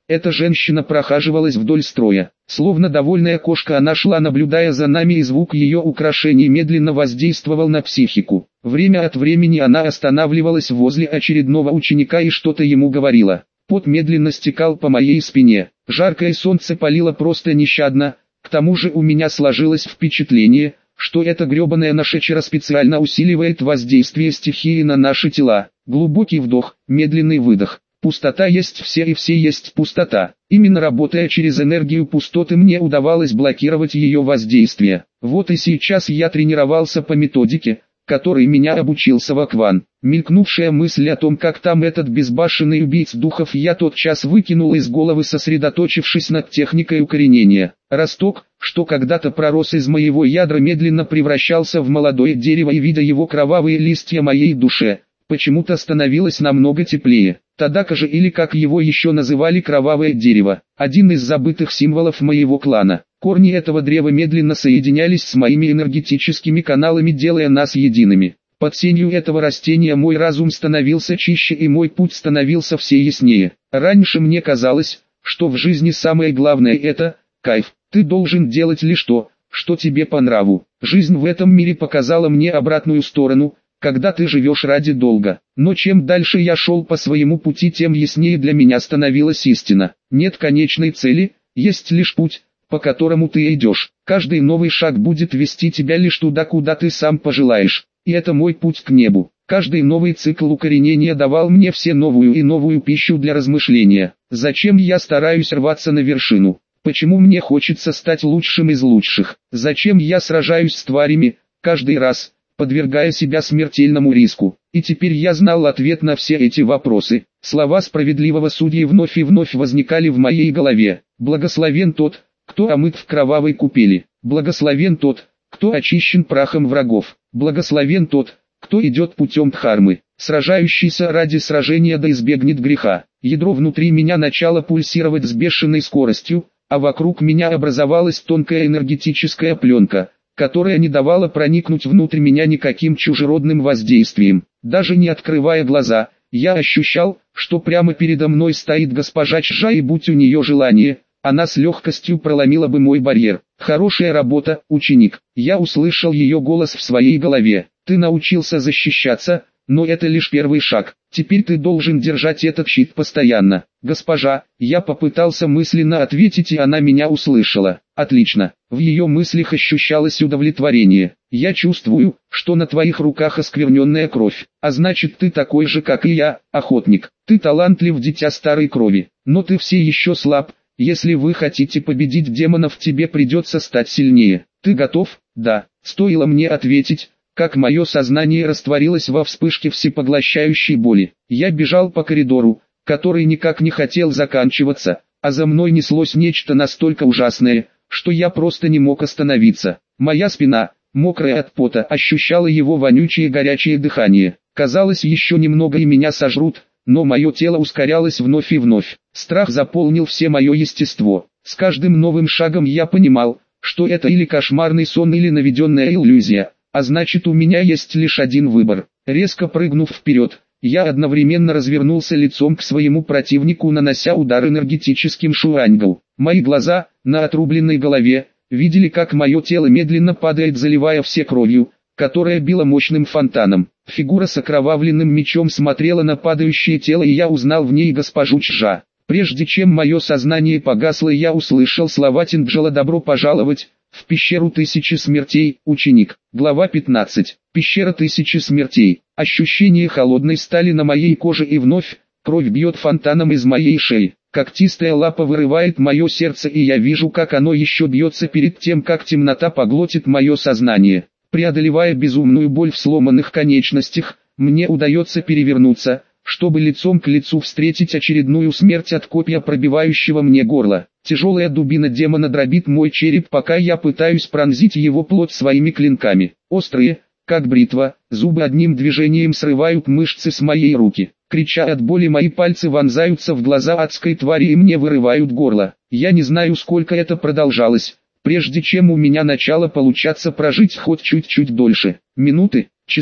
Эта женщина прохаживалась вдоль строя. Словно довольная кошка она шла, наблюдая за нами, и звук ее украшений медленно воздействовал на психику. Время от времени она останавливалась возле очередного ученика и что-то ему говорила. Пот медленно стекал по моей спине. Жаркое солнце палило просто нещадно. К тому же у меня сложилось впечатление, что эта гребаная нашечера специально усиливает воздействие стихии на наши тела. Глубокий вдох, медленный выдох. Пустота есть все и все есть пустота. Именно работая через энергию пустоты мне удавалось блокировать ее воздействие. Вот и сейчас я тренировался по методике, которой меня обучил Савакван. Мелькнувшая мысль о том, как там этот безбашенный убийц духов, я тотчас выкинул из головы, сосредоточившись над техникой укоренения. Росток, что когда-то пророс из моего ядра, медленно превращался в молодое дерево, и, видя его кровавые листья, моей душе почему-то становилось намного теплее. Тадака же, или как его еще называли, кровавое дерево, один из забытых символов моего клана. Корни этого древа медленно соединялись с моими энергетическими каналами, делая нас едиными. Под сенью этого растения мой разум становился чище и мой путь становился все яснее. Раньше мне казалось, что в жизни самое главное это кайф. Ты должен делать лишь то, что тебе по нраву. Жизнь в этом мире показала мне обратную сторону, когда ты живешь ради долга. Но чем дальше я шел по своему пути, тем яснее для меня становилась истина. Нет конечной цели, есть лишь путь, по которому ты идешь. Каждый новый шаг будет вести тебя лишь туда, куда ты сам пожелаешь. И это мой путь к небу. Каждый новый цикл укоренения давал мне все новую и новую пищу для размышления. Зачем я стараюсь рваться на вершину? Почему мне хочется стать лучшим из лучших? Зачем я сражаюсь с тварями, каждый раз подвергая себя смертельному риску? И теперь я знал ответ на все эти вопросы. Слова справедливого судьи вновь и вновь возникали в моей голове. Благословен тот, кто омыт в кровавой купели. Благословен тот, кто очищен прахом врагов. Благословен тот, кто идет путем дхармы. Сражающийся ради сражения да избегнет греха. Ядро внутри меня начало пульсировать с бешеной скоростью, а вокруг меня образовалась тонкая энергетическая пленка, которая не давала проникнуть внутрь меня никаким чужеродным воздействием. Даже не открывая глаза, я ощущал, что прямо передо мной стоит госпожа Чжа, и будь у нее желание, она с легкостью проломила бы мой барьер. «Хорошая работа, ученик». Я услышал ее голос в своей голове. «Ты научился защищаться, но это лишь первый шаг. Теперь ты должен держать этот щит постоянно». «Госпожа», я попытался мысленно ответить, и она меня услышала. «Отлично». В ее мыслях ощущалось удовлетворение. «Я чувствую, что на твоих руках оскверненная кровь. А значит, ты такой же, как и я, охотник. Ты талантлив, дитя старой крови. Но ты все еще слаб. Если вы хотите победить демонов, тебе придется стать сильнее. Ты готов?» «Да». Стоило мне ответить, как мое сознание растворилось во вспышке всепоглощающей боли. Я бежал по коридору, который никак не хотел заканчиваться, а за мной неслось нечто настолько ужасное, что я просто не мог остановиться. Моя спина, мокрая от пота, ощущала его вонючее горячее дыхание. Казалось, еще немного и меня сожрут, но мое тело ускорялось вновь и вновь. Страх заполнил все мое естество. С каждым новым шагом я понимал, что это или кошмарный сон, или наведенная иллюзия, а значит, у меня есть лишь один выбор. Резко прыгнув вперед, я одновременно развернулся лицом к своему противнику, нанося удар энергетическим шуаньгл. Мои глаза, на отрубленной голове, видели, как мое тело медленно падает, заливая все кровью, которая била мощным фонтаном. Фигура с окровавленным мечом смотрела на падающее тело, и я узнал в ней госпожу Чжа. Прежде чем мое сознание погасло, я услышал слова Тинджала: «Добро пожаловать в пещеру тысячи смертей, ученик». Глава пятнадцать. Пещера тысячи смертей. Ощущение холодной стали на моей коже, и вновь кровь бьет фонтаном из моей шеи. Когтистая лапа вырывает мое сердце, и я вижу, как оно еще бьется перед тем, как темнота поглотит мое сознание. Преодолевая безумную боль в сломанных конечностях, мне удается перевернуться, чтобы лицом к лицу встретить очередную смерть от копья, пробивающего мне горло. Тяжелая дубина демона дробит мой череп, пока я пытаюсь пронзить его плоть своими клинками. Острые, как бритва, зубы одним движением срывают мышцы с моей руки. Крича от боли, мои пальцы вонзаются в глаза адской твари и мне вырывают горло. Я не знаю, сколько это продолжалось, прежде чем у меня начало получаться прожить хоть чуть-чуть дольше. Минуты, часы,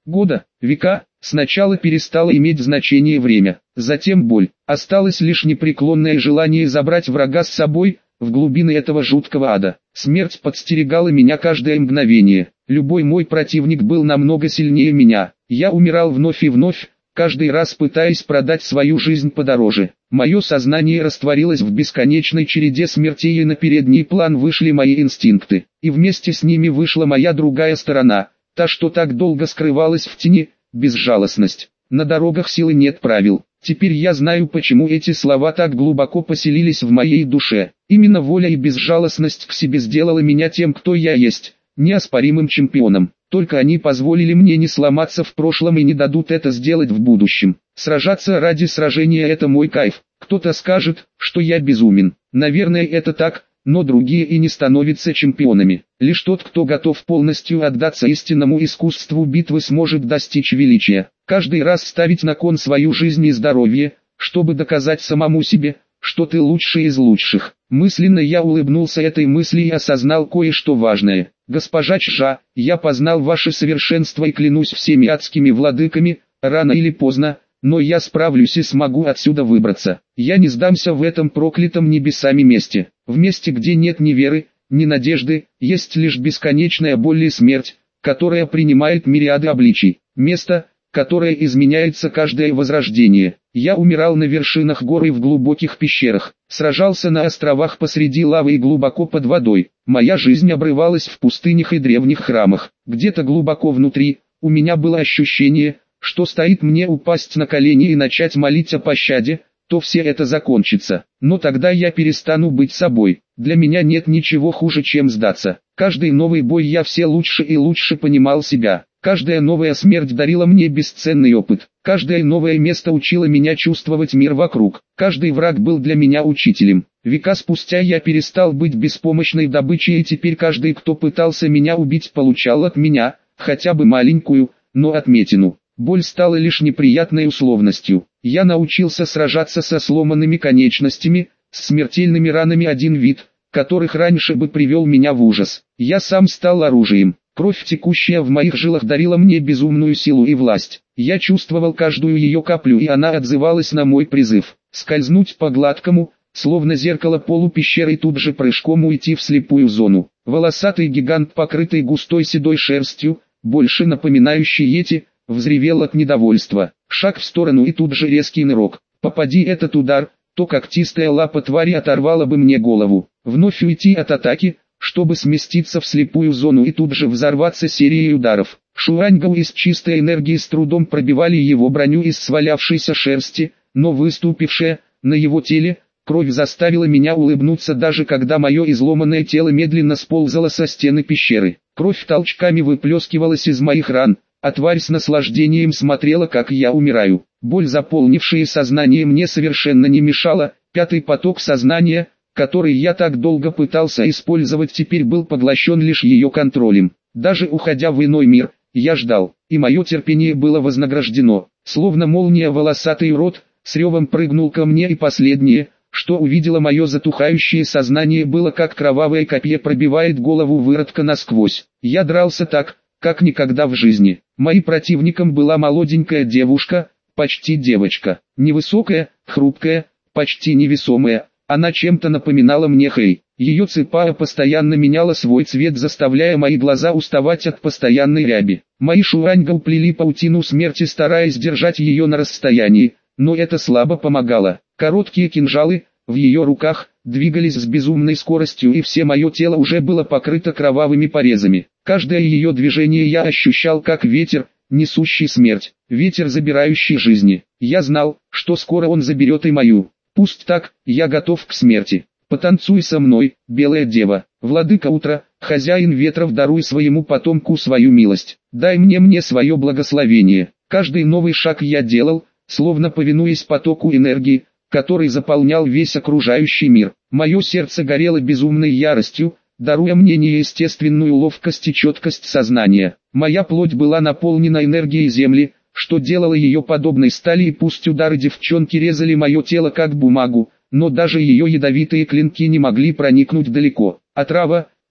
года, века. Сначала перестало иметь значение время, затем боль. Осталось лишь непреклонное желание забрать врага с собой, в глубины этого жуткого ада. Смерть подстерегала меня каждое мгновение. Любой мой противник был намного сильнее меня. Я умирал вновь и вновь, каждый раз пытаясь продать свою жизнь подороже. Мое сознание растворилось в бесконечной череде смертей, и на передний план вышли мои инстинкты. И вместе с ними вышла моя другая сторона, та, что так долго скрывалась в тени, безжалостность. На дорогах силы нет правил. Теперь я знаю, почему эти слова так глубоко поселились в моей душе. Именно воля и безжалостность к себе сделала меня тем, кто я есть, неоспоримым чемпионом. Только они позволили мне не сломаться в прошлом и не дадут это сделать в будущем. Сражаться ради сражения — это мой кайф. Кто-то скажет, что я безумен. Наверное, это так, но другие и не становятся чемпионами. Лишь тот, кто готов полностью отдаться истинному искусству битвы, сможет достичь величия. Каждый раз ставить на кон свою жизнь и здоровье, чтобы доказать самому себе, что ты лучший из лучших. Мысленно я улыбнулся этой мысли и осознал кое-что важное. Госпожа Чжа, я познал ваше совершенство и клянусь всеми адскими владыками, рано или поздно, но я справлюсь и смогу отсюда выбраться. Я не сдамся в этом проклятом небесами месте. В месте, где нет ни веры, ни надежды, есть лишь бесконечная боль и смерть, которая принимает мириады обличий. Место, которое изменяется каждое возрождение. Я умирал на вершинах гор и в глубоких пещерах, сражался на островах посреди лавы и глубоко под водой. Моя жизнь обрывалась в пустынях и древних храмах. Где-то глубоко внутри, у меня было ощущение, что стоит мне упасть на колени и начать молить о пощаде, то все это закончится. Но тогда я перестану быть собой. Для меня нет ничего хуже, чем сдаться. Каждый новый бой я все лучше и лучше понимал себя. Каждая новая смерть дарила мне бесценный опыт. Каждое новое место учило меня чувствовать мир вокруг. Каждый враг был для меня учителем. Века спустя я перестал быть беспомощной добычей, и теперь каждый, кто пытался меня убить, получал от меня, хотя бы маленькую, но отметину. Боль стала лишь неприятной условностью. Я научился сражаться со сломанными конечностями, с смертельными ранами, один вид, которых раньше бы привел меня в ужас. Я сам стал оружием. Кровь, текущая в моих жилах, дарила мне безумную силу и власть. Я чувствовал каждую ее каплю, и она отзывалась на мой призыв. Скользнуть по гладкому, словно зеркало полу пещеры, и тут же прыжком уйти в слепую зону. Волосатый гигант, покрытый густой седой шерстью, больше напоминающий йети, взревел от недовольства. Шаг в сторону и тут же резкий нырок. Попади этот удар, то когтистая лапа твари оторвала бы мне голову. Вновь уйти от атаки, чтобы сместиться в слепую зону и тут же взорваться серией ударов. Шуаньгау из чистой энергии с трудом пробивали его броню из свалявшейся шерсти, но выступившая на его теле кровь заставила меня улыбнуться, даже когда мое изломанное тело медленно сползало со стены пещеры. Кровь толчками выплескивалась из моих ран, а тварь с наслаждением смотрела, как я умираю. Боль, заполнившая сознание, мне совершенно не мешала. Пятый поток сознания, который я так долго пытался использовать, теперь был поглощен лишь ее контролем. Даже уходя в иной мир, я ждал, и мое терпение было вознаграждено. Словно молния, волосатый рот с ревом прыгнул ко мне, и последнее, что увидело мое затухающее сознание, было, как кровавое копье пробивает голову выродка насквозь. Я дрался так, как никогда в жизни. Моим противником была молоденькая девушка, почти девочка, невысокая, хрупкая, почти невесомая. Она чем-то напоминала мне Хэй. Ее цепая постоянно меняла свой цвет, заставляя мои глаза уставать от постоянной ряби. Мои шуаньгау плели паутину смерти, стараясь держать ее на расстоянии, но это слабо помогало. Короткие кинжалы в ее руках двигались с безумной скоростью, и все мое тело уже было покрыто кровавыми порезами. Каждое ее движение я ощущал как ветер, несущий смерть, ветер, забирающий жизни. Я знал, что скоро он заберет и мою. Пусть так, я готов к смерти. Потанцуй со мной, белая дева, владыка утра, хозяин ветров, даруй своему потомку свою милость. Дай мне мне свое благословение. Каждый новый шаг я делал, словно повинуясь потоку энергии, который заполнял весь окружающий мир. Мое сердце горело безумной яростью, даруя мне неестественную ловкость и четкость сознания. Моя плоть была наполнена энергией земли, что делало ее подобной стали, и пусть удары девчонки резали мое тело как бумагу, но даже ее ядовитые клинки не могли проникнуть далеко. Отрава,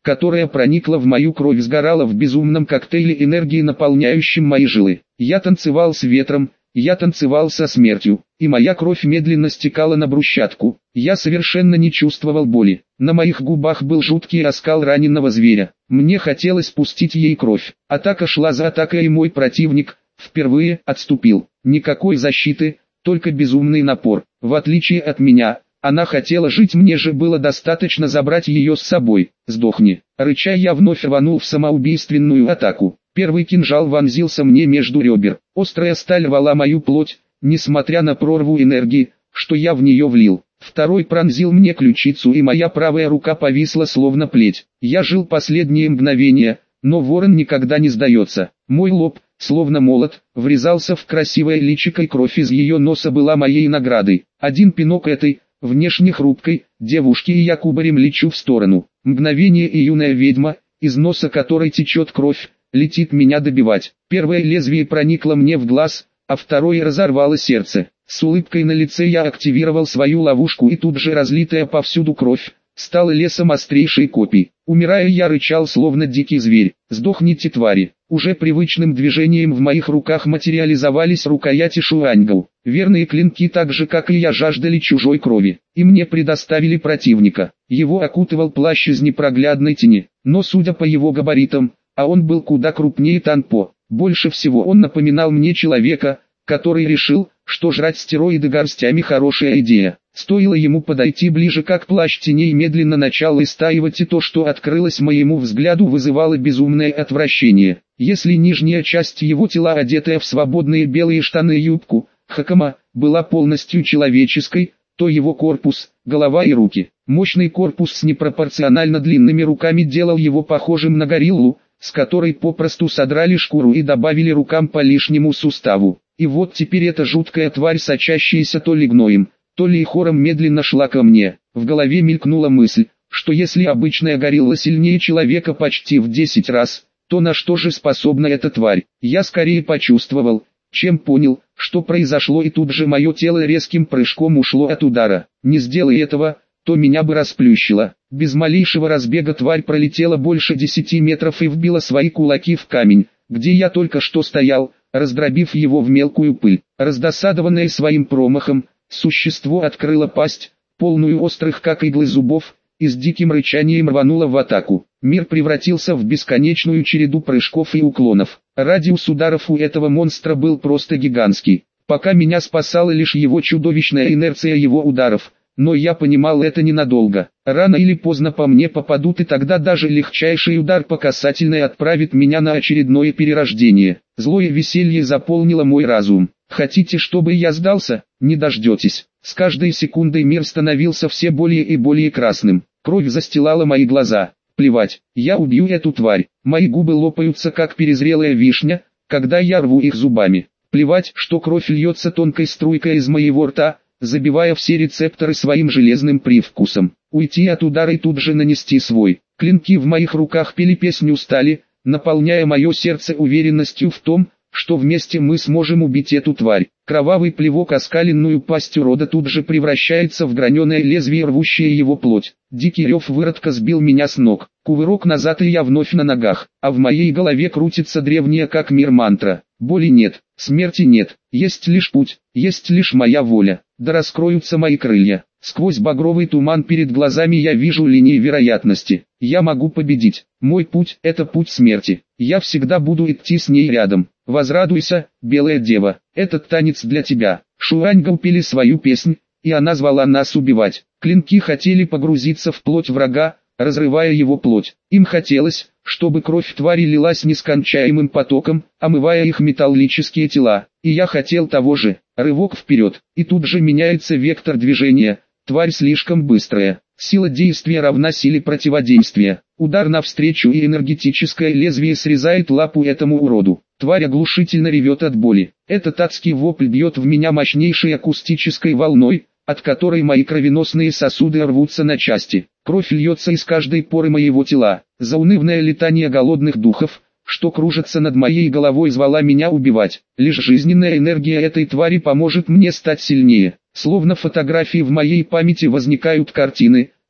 которая проникла в мою кровь, сгорала в безумном коктейле энергии, наполняющем мои жилы. Я танцевал с ветром, я танцевал со смертью, и моя кровь медленно стекала на брусчатку. Я совершенно не чувствовал боли. На моих губах был жуткий оскал раненого зверя. Мне хотелось пустить ей кровь. Атака шла за атакой, и мой противник впервые отступил. Никакой защиты, только безумный напор. В отличие от меня, она хотела жить, мне же было достаточно забрать ее с собой. «Сдохни!» Рыча, я вновь рванул в самоубийственную атаку. Первый кинжал вонзился мне между ребер. Острая сталь рвала мою плоть, несмотря на прорву энергии, что я в нее влил. Второй пронзил мне ключицу, и моя правая рука повисла словно плеть. Я жил последние мгновения, но ворон никогда не сдается. Мой лоб, словно молот, врезался в красивое личико, и кровь из ее носа была моей наградой. Один пинок этой, внешне хрупкой, девушки, и я кубарем лечу в сторону. Мгновение, и юная ведьма, из носа которой течет кровь, летит меня добивать. Первое лезвие проникло мне в глаз, а второе разорвало сердце. С улыбкой на лице я активировал свою ловушку, и тут же разлитая повсюду кровь стала лесом острейшей копий. Умирая, я рычал словно дикий зверь. «Сдохните, твари!» Уже привычным движением в моих руках материализовались рукояти шуаньгау. Верные клинки, так же как и я, жаждали чужой крови, и мне предоставили противника. Его окутывал плащ из непроглядной тени, но судя по его габаритам, а он был куда крупнее Танпо, больше всего он напоминал мне человека, который решил, что жрать стероиды горстями хорошая идея. Стоило ему подойти ближе, как плащ теней медленно начал истаивать, и то, что открылось моему взгляду, вызывало безумное отвращение. Если нижняя часть его тела, одетая в свободные белые штаны и юбку, хакама, была полностью человеческой, то его корпус, голова и руки, мощный корпус с непропорционально длинными руками, делал его похожим на гориллу, с которой попросту содрали шкуру и добавили рукам по лишнему суставу. И вот теперь эта жуткая тварь, сочащаяся то ли гноем, то ли и хором, медленно шла ко мне. В голове мелькнула мысль, что если обычная горилла сильнее человека почти в десять раз, то на что же способна эта тварь? Я скорее почувствовал, чем понял, что произошло, и тут же мое тело резким прыжком ушло от удара. Не сделай этого, то меня бы расплющило. Без малейшего разбега тварь пролетела больше десяти метров и вбила свои кулаки в камень, где я только что стоял, раздробив его в мелкую пыль. Раздосадованное своим промахом, существо открыло пасть, полную острых как иглы зубов, и с диким рычанием рвануло в атаку. Мир превратился в бесконечную череду прыжков и уклонов. Радиус ударов у этого монстра был просто гигантский. Пока меня спасала лишь его чудовищная инерция его ударов, но я понимал, это ненадолго. Рано или поздно по мне попадут, и тогда даже легчайший удар по касательной отправит меня на очередное перерождение. Злое веселье заполнило мой разум. Хотите, чтобы я сдался? Не дождетесь. С каждой секундой мир становился все более и более красным. Кровь застилала мои глаза. Плевать, я убью эту тварь. Мои губы лопаются, как перезрелая вишня, когда я рву их зубами. Плевать, что кровь льется тонкой струйкой из моего рта, забивая все рецепторы своим железным привкусом. Уйти от удара и тут же нанести свой. Клинки в моих руках пели песню стали, наполняя мое сердце уверенностью в том, что вместе мы сможем убить эту тварь. Кровавый плевок, оскаленную пасть урода, тут же превращается в граненое лезвие, рвущее его плоть. Дикий рев выродка сбил меня с ног. Кувырок назад, и я вновь на ногах, а в моей голове крутится древняя как мир мантра. Боли нет, смерти нет, есть лишь путь, есть лишь моя воля. Да раскроются мои крылья. Сквозь багровый туман перед глазами я вижу линии вероятности. Я могу победить. Мой путь – это путь смерти. Я всегда буду идти с ней рядом. Возрадуйся, белая дева, этот танец для тебя. Шуаньгау пели свою песнь, и она звала нас убивать. Клинки хотели погрузиться в плоть врага, разрывая его плоть. Им хотелось, чтобы кровь твари лилась нескончаемым потоком, омывая их металлические тела. И я хотел того же. Рывок вперед, и тут же меняется вектор движения. Тварь слишком быстрая. Сила действия равна силе противодействия. Удар навстречу, и энергетическое лезвие срезает лапу этому уроду. Тварь оглушительно ревет от боли. Этот адский вопль бьет в меня мощнейшей акустической волной, от которой мои кровеносные сосуды рвутся на части. Кровь льется из каждой поры моего тела. Заунывное летание голодных духов, что кружится над моей головой, звала меня убивать. Лишь жизненная энергия этой твари поможет мне стать сильнее. Словно фотографии в моей памяти возникают картины,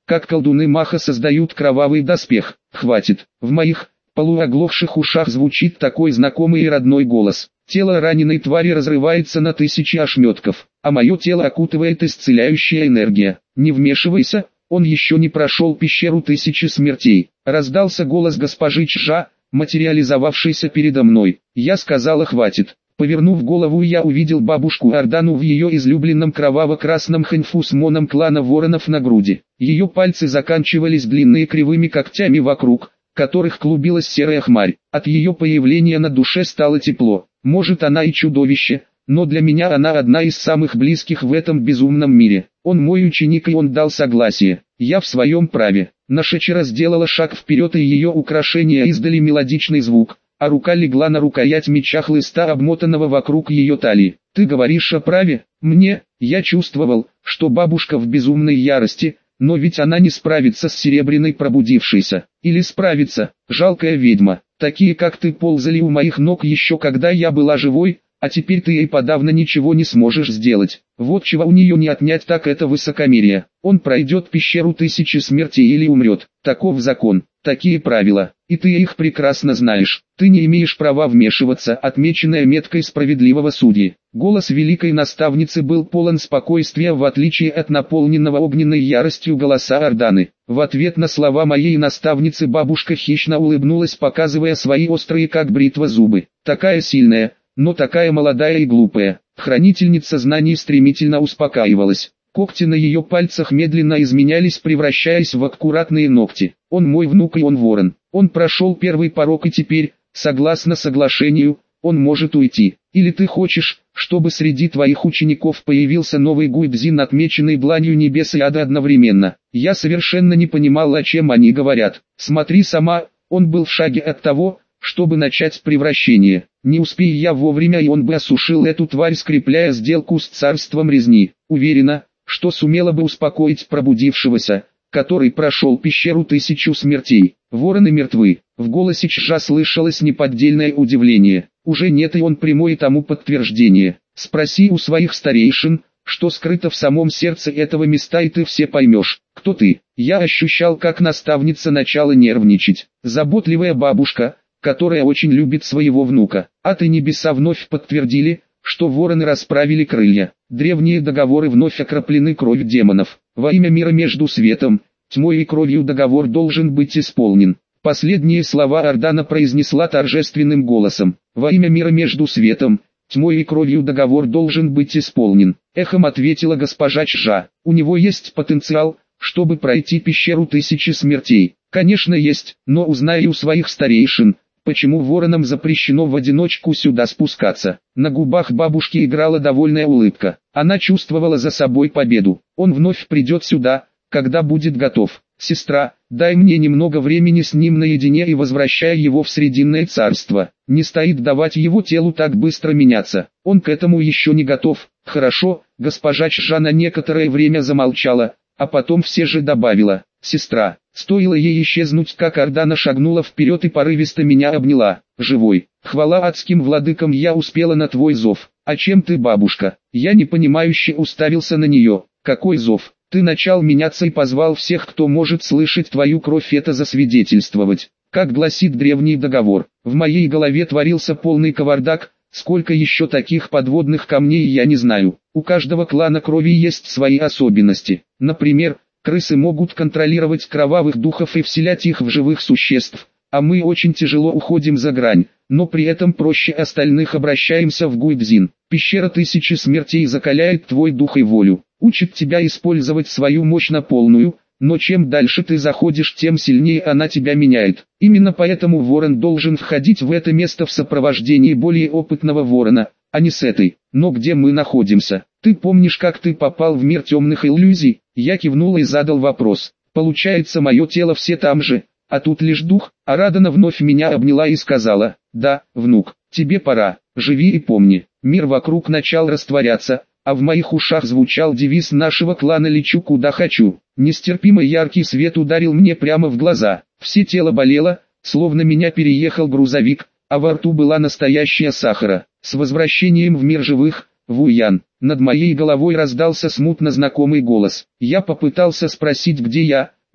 как колдуны Маха создают кровавый доспех. Хватит. В моих полуоглохших ушах звучит такой знакомый и родной голос. Тело раненой твари разрывается на тысячи ошметков, а мое тело окутывает исцеляющая энергия. Не вмешивайся, он еще не прошел пещеру тысячи смертей. Раздался голос госпожи Чжа, материализовавшейся передо мной. Я сказала хватит. Повернув голову, я увидел бабушку Ордану в ее излюбленном кроваво-красном хэньфу с моном клана воронов на груди. Ее пальцы заканчивались длинными кривыми когтями, вокруг которых клубилась серая хмарь. От ее появления на душе стало тепло. Может, она и чудовище, но для меня она одна из самых близких в этом безумном мире. Он мой ученик, и он дал согласие. Я в своем праве. Нашечера сделала шаг вперед, и ее украшения издали мелодичный звук, а рука легла на рукоять меча хлыста, обмотанного вокруг ее талии. «Ты говоришь о праве?» «Мне?» Я чувствовал, что бабушка в безумной ярости, но ведь она не справится с серебряной пробудившейся. Или справится, жалкая ведьма. Такие как ты ползали у моих ног еще когда я была живой, а теперь ты ей подавно ничего не сможешь сделать. Вот чего у нее не отнять, так это высокомерие. Он пройдет пещеру тысячи смертей или умрет. Таков закон, такие правила, и ты их прекрасно знаешь. Ты не имеешь права вмешиваться, отмеченная меткой справедливого судьи. Голос великой наставницы был полон спокойствия, в отличие от наполненного огненной яростью голоса Орданы. В ответ на слова моей наставницы бабушка хищно улыбнулась, показывая свои острые как бритва зубы. Такая сильная, но такая молодая и глупая. Хранительница знаний стремительно успокаивалась. Когти на ее пальцах медленно изменялись, превращаясь в аккуратные ногти. Он мой внук, и он ворон. Он прошел первый порог, и теперь, согласно соглашению, он может уйти. Или ты хочешь, чтобы среди твоих учеников появился новый Гуйбзин, отмеченный дланью небес и ада одновременно? Я совершенно не понимал, о чем они говорят. Смотри сама, он был в шаге от того, чтобы начать превращение. Не успей я вовремя, и он бы осушил эту тварь, скрепляя сделку с царством резни. Уверена, что сумела бы успокоить пробудившегося, который прошел пещеру тысячу смертей. Вороны мертвы. В голосе Чжа слышалось неподдельное удивление. Уже нет, и он прямое тому подтверждение. Спроси у своих старейшин, что скрыто в самом сердце этого места, и ты все поймешь, кто ты. Я ощущал, как наставница начала нервничать. Заботливая бабушка, которая очень любит своего внука. А ты небеса вновь подтвердили, что вороны расправили крылья. Древние договоры вновь окроплены кровью демонов. Во имя мира между светом, тьмой и кровью договор должен быть исполнен. Последние слова Ордана произнесла торжественным голосом. Во имя мира между светом, тьмой и кровью договор должен быть исполнен. Эхом ответила госпожа Чжа. У него есть потенциал, чтобы пройти пещеру тысячи смертей. Конечно есть, но узнай у своих старейшин, почему воронам запрещено в одиночку сюда спускаться. На губах бабушки играла довольная улыбка. Она чувствовала за собой победу. Он вновь придет сюда, когда будет готов. Сестра, дай мне немного времени с ним наедине и возвращай его в Срединное царство. Не стоит давать его телу так быстро меняться. Он к этому еще не готов. Хорошо, госпожа Чжа на некоторое время замолчала, а потом все же добавила. Сестра, стоило ей исчезнуть, как Ордана шагнула вперед и порывисто меня обняла. Живой. Хвала адским владыкам, я успела на твой зов. А чем ты, бабушка? Я непонимающе уставился на нее. Какой зов? Ты начал меняться и позвал всех, кто может слышать твою кровь, это засвидетельствовать. Как гласит древний договор, в моей голове творился полный кавардак. Сколько еще таких подводных камней, я не знаю. У каждого клана крови есть свои особенности. Например, крысы могут контролировать кровавых духов и вселять их в живых существ, а мы очень тяжело уходим за грань, но при этом проще остальных обращаемся в Гуйбзин. Пещера тысячи смертей закаляет твой дух и волю, учит тебя использовать свою мощь на полную, но чем дальше ты заходишь, тем сильнее она тебя меняет. Именно поэтому ворон должен входить в это место в сопровождении более опытного ворона, а не с этой. Но где мы находимся? Ты помнишь, как ты попал в мир темных иллюзий? Я кивнул и задал вопрос. Получается, мое тело все там же, а тут лишь дух? Арадана вновь меня обняла и сказала: да, внук, тебе пора, живи и помни. Мир вокруг начал растворяться, а в моих ушах звучал девиз нашего клана: лечу куда хочу. Нестерпимо яркий свет ударил мне прямо в глаза. Все тело болело, словно меня переехал грузовик, а во рту была настоящая сахара. С возвращением в мир живых, Вуян. Над моей головой раздался смутно знакомый голос. Я попытался спросить, где я,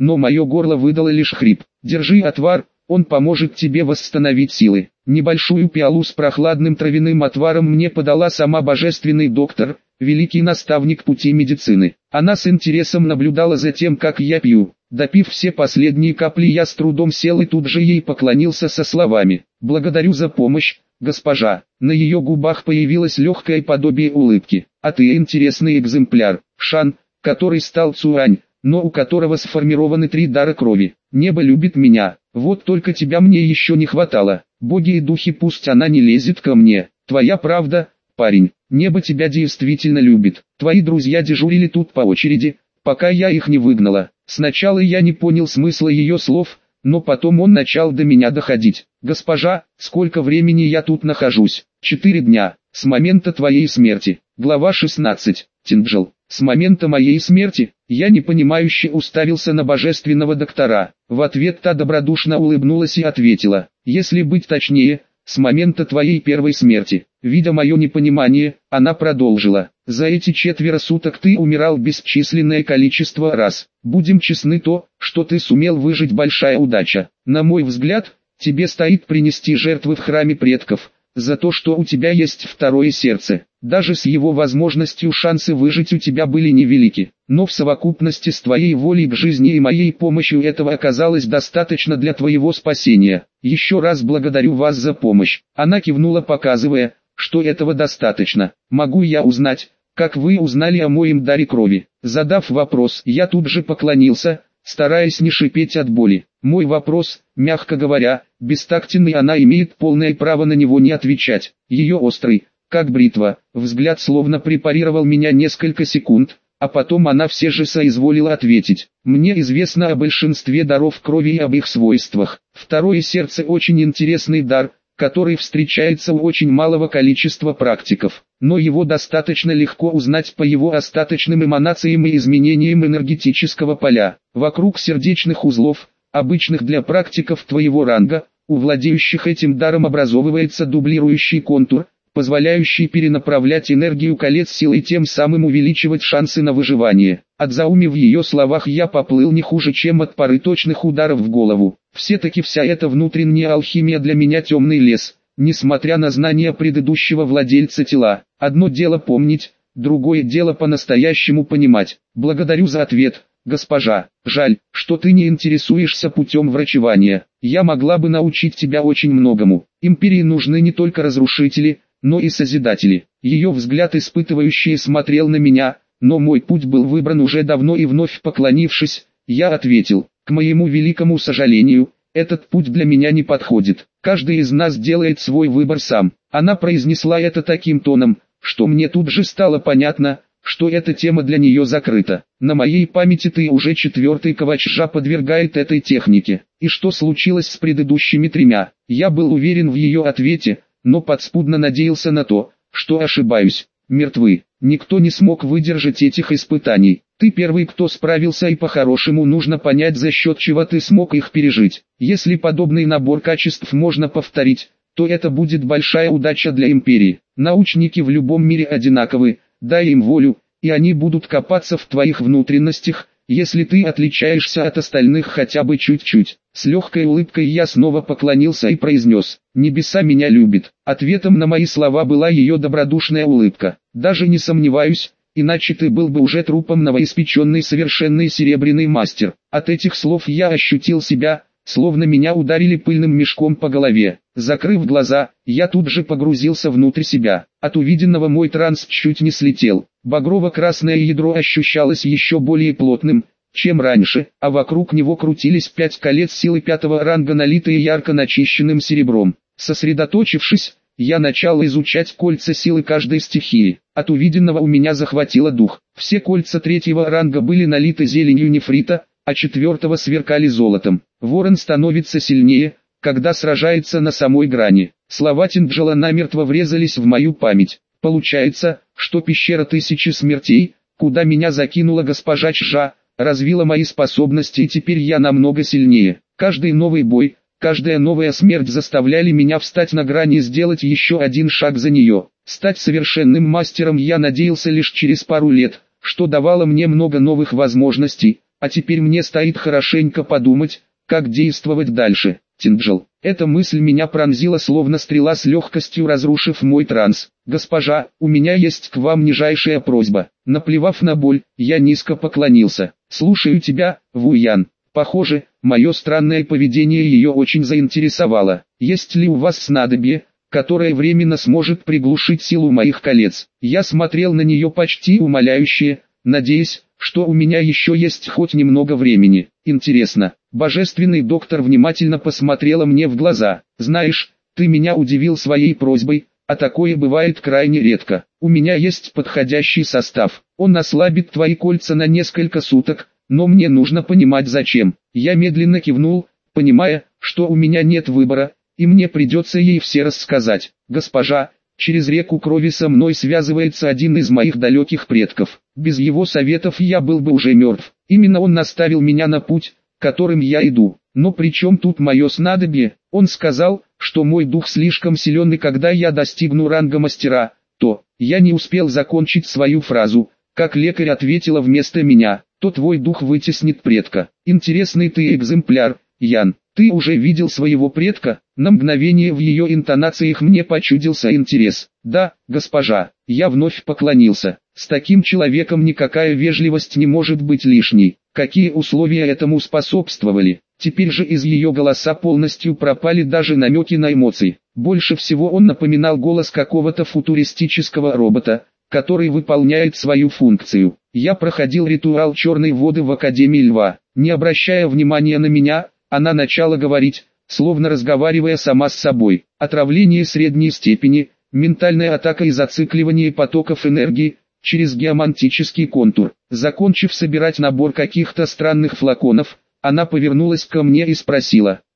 но мое горло выдало лишь хрип. «Держи отвар, он поможет тебе восстановить силы». Небольшую пиалу с прохладным травяным отваром мне подала сама божественный доктор, великий наставник пути медицины. Она с интересом наблюдала за тем, как я пью. Допив все последние капли, я с трудом сел и тут же ей поклонился со словами: «Благодарю за помощь, госпожа». На ее губах появилось легкое подобие улыбки. «А ты интересный экземпляр, Шан, который стал Цуань, но у которого сформированы три дара крови. Небо любит меня, вот только тебя мне еще не хватало. Боги и духи, пусть она не лезет ко мне. Твоя правда, парень, небо тебя действительно любит. Твои друзья дежурили тут по очереди, пока я их не выгнала». Сначала я не понял смысла ее слов, но потом он начал до меня доходить. «Госпожа, сколько времени я тут нахожусь?» «Четыре дня, с момента твоей смерти». Глава шестнадцать. Тинджел. С момента моей смерти, я непонимающе уставился на божественного доктора. В ответ та добродушно улыбнулась и ответила: «Если быть точнее, с момента твоей первой смерти». Видя мое непонимание, она продолжила: «За эти четверо суток ты умирал бесчисленное количество раз. Будем честны, то, что ты сумел выжить, большая удача. На мой взгляд, тебе стоит принести жертвы в храме предков, за то, что у тебя есть второе сердце. Даже с его возможностью шансы выжить у тебя были невелики, но в совокупности с твоей волей к жизни и моей помощью этого оказалось достаточно для твоего спасения. Еще раз благодарю вас за помощь». Она кивнула, показывая, что этого достаточно. «Могу я узнать, как вы узнали о моем даре крови?» Задав вопрос, я тут же поклонился, стараясь не шипеть от боли. Мой вопрос, мягко говоря, бестактенный, она имеет полное право на него не отвечать. Ее острый, как бритва, взгляд словно препарировал меня несколько секунд, а потом она все же соизволила ответить: «Мне известно о большинстве даров крови и об их свойствах. Второе сердце очень интересный дар, который встречается у очень малого количества практиков, но его достаточно легко узнать по его остаточным эманациям и изменениям энергетического поля. Вокруг сердечных узлов, обычных для практиков твоего ранга, у владеющих этим даром образовывается дублирующий контур, позволяющий перенаправлять энергию колец сил и тем самым увеличивать шансы на выживание». От зауми в ее словах я поплыл не хуже, чем от пары точных ударов в голову. Все-таки вся эта внутренняя алхимия для меня темный лес, несмотря на знания предыдущего владельца тела. Одно дело помнить, другое дело по-настоящему понимать. «Благодарю за ответ, госпожа. Жаль, что ты не интересуешься путем врачевания. Я могла бы научить тебя очень многому. Империи нужны не только разрушители, но и созидатели». Ее взгляд испытывающий смотрел на меня, но мой путь был выбран уже давно, и вновь поклонившись, я ответил: «К моему великому сожалению, этот путь для меня не подходит. Каждый из нас делает свой выбор сам». Она произнесла это таким тоном, что мне тут же стало понятно, что эта тема для нее закрыта. «На моей памяти ты уже четвертый Каваджа подвергает этой технике. И что случилось с предыдущими тремя?» Я был уверен в ее ответе, но подспудно надеялся на то, что ошибаюсь. «Мертвы. Никто не смог выдержать этих испытаний. Ты первый, кто справился, и по-хорошему нужно понять, за счет чего ты смог их пережить. Если подобный набор качеств можно повторить, то это будет большая удача для империи. Научники в любом мире одинаковы, дай им волю, и они будут копаться в твоих внутренностях, если ты отличаешься от остальных хотя бы чуть-чуть». С легкой улыбкой я снова поклонился и произнес: «Небеса меня любят». Ответом на мои слова была ее добродушная улыбка. «Даже не сомневаюсь, иначе ты был бы уже трупом, новоиспеченный совершенный серебряный мастер». От этих слов я ощутил себя, словно меня ударили пыльным мешком по голове. Закрыв глаза, я тут же погрузился внутрь себя. От увиденного мой транс чуть не слетел. Багрово-красное ядро ощущалось еще более плотным, чем раньше, а вокруг него крутились пять колец силы пятого ранга, налитые ярко начищенным серебром. Сосредоточившись, я начал изучать кольца силы каждой стихии. От увиденного у меня захватило дух. Все кольца третьего ранга были налиты зеленью нефрита, а четвертого сверкали золотом. Ворон становится сильнее, когда сражается на самой грани. Слова Тинджела намертво врезались в мою память. Получается, что пещера тысячи смертей, куда меня закинула госпожа Чжа, развила мои способности, и теперь я намного сильнее. Каждый новый бой, каждая новая смерть заставляли меня встать на грани и сделать еще один шаг за нее. Стать совершенным мастером я надеялся лишь через пару лет, что давало мне много новых возможностей, а теперь мне стоит хорошенько подумать, как действовать дальше. Тинджел. Эта мысль меня пронзила словно стрела, с легкостью разрушив мой транс. «Госпожа, у меня есть к вам нижайшая просьба». Наплевав на боль, я низко поклонился. «Слушаю тебя, Вуян». Похоже, мое странное поведение ее очень заинтересовало. «Есть ли у вас снадобье, которое временно сможет приглушить силу моих колец?» Я смотрел на нее почти умоляюще, надеясь, что у меня еще есть хоть немного времени. Интересно. Божественный доктор внимательно посмотрела мне в глаза. «Знаешь, ты меня удивил своей просьбой, а такое бывает крайне редко. У меня есть подходящий состав. Он ослабит твои кольца на несколько суток, но мне нужно понимать зачем». Я медленно кивнул, понимая, что у меня нет выбора, и мне придется ей все рассказать. «Госпожа, через реку крови со мной связывается один из моих далеких предков. Без его советов я был бы уже мертв. Именно он наставил меня на путь, которым я иду. Но при чем тут мое снадобье? Он сказал, что мой дух слишком силен, и когда я достигну ранга мастера, то...» Я не успел закончить свою фразу, как лекарь ответила вместо меня: «То твой дух вытеснит предка. Интересный ты экземпляр, Ян. Ты уже видел своего предка?» На мгновение в ее интонациях мне почудился интерес. «Да, госпожа». Я вновь поклонился. С таким человеком никакая вежливость не может быть лишней. Какие условия этому способствовали? Теперь же из ее голоса полностью пропали даже намеки на эмоции. Больше всего он напоминал голос какого-то футуристического робота, который выполняет свою функцию. Я проходил ритуал черной воды в Академии Льва. Не обращая внимания на меня, она начала говорить, словно разговаривая сама с собой. Отравление средней степени, ментальная атака и зацикливание потоков энергии через геомантический контур. Закончив собирать набор каких-то странных флаконов, она повернулась ко мне и спросила: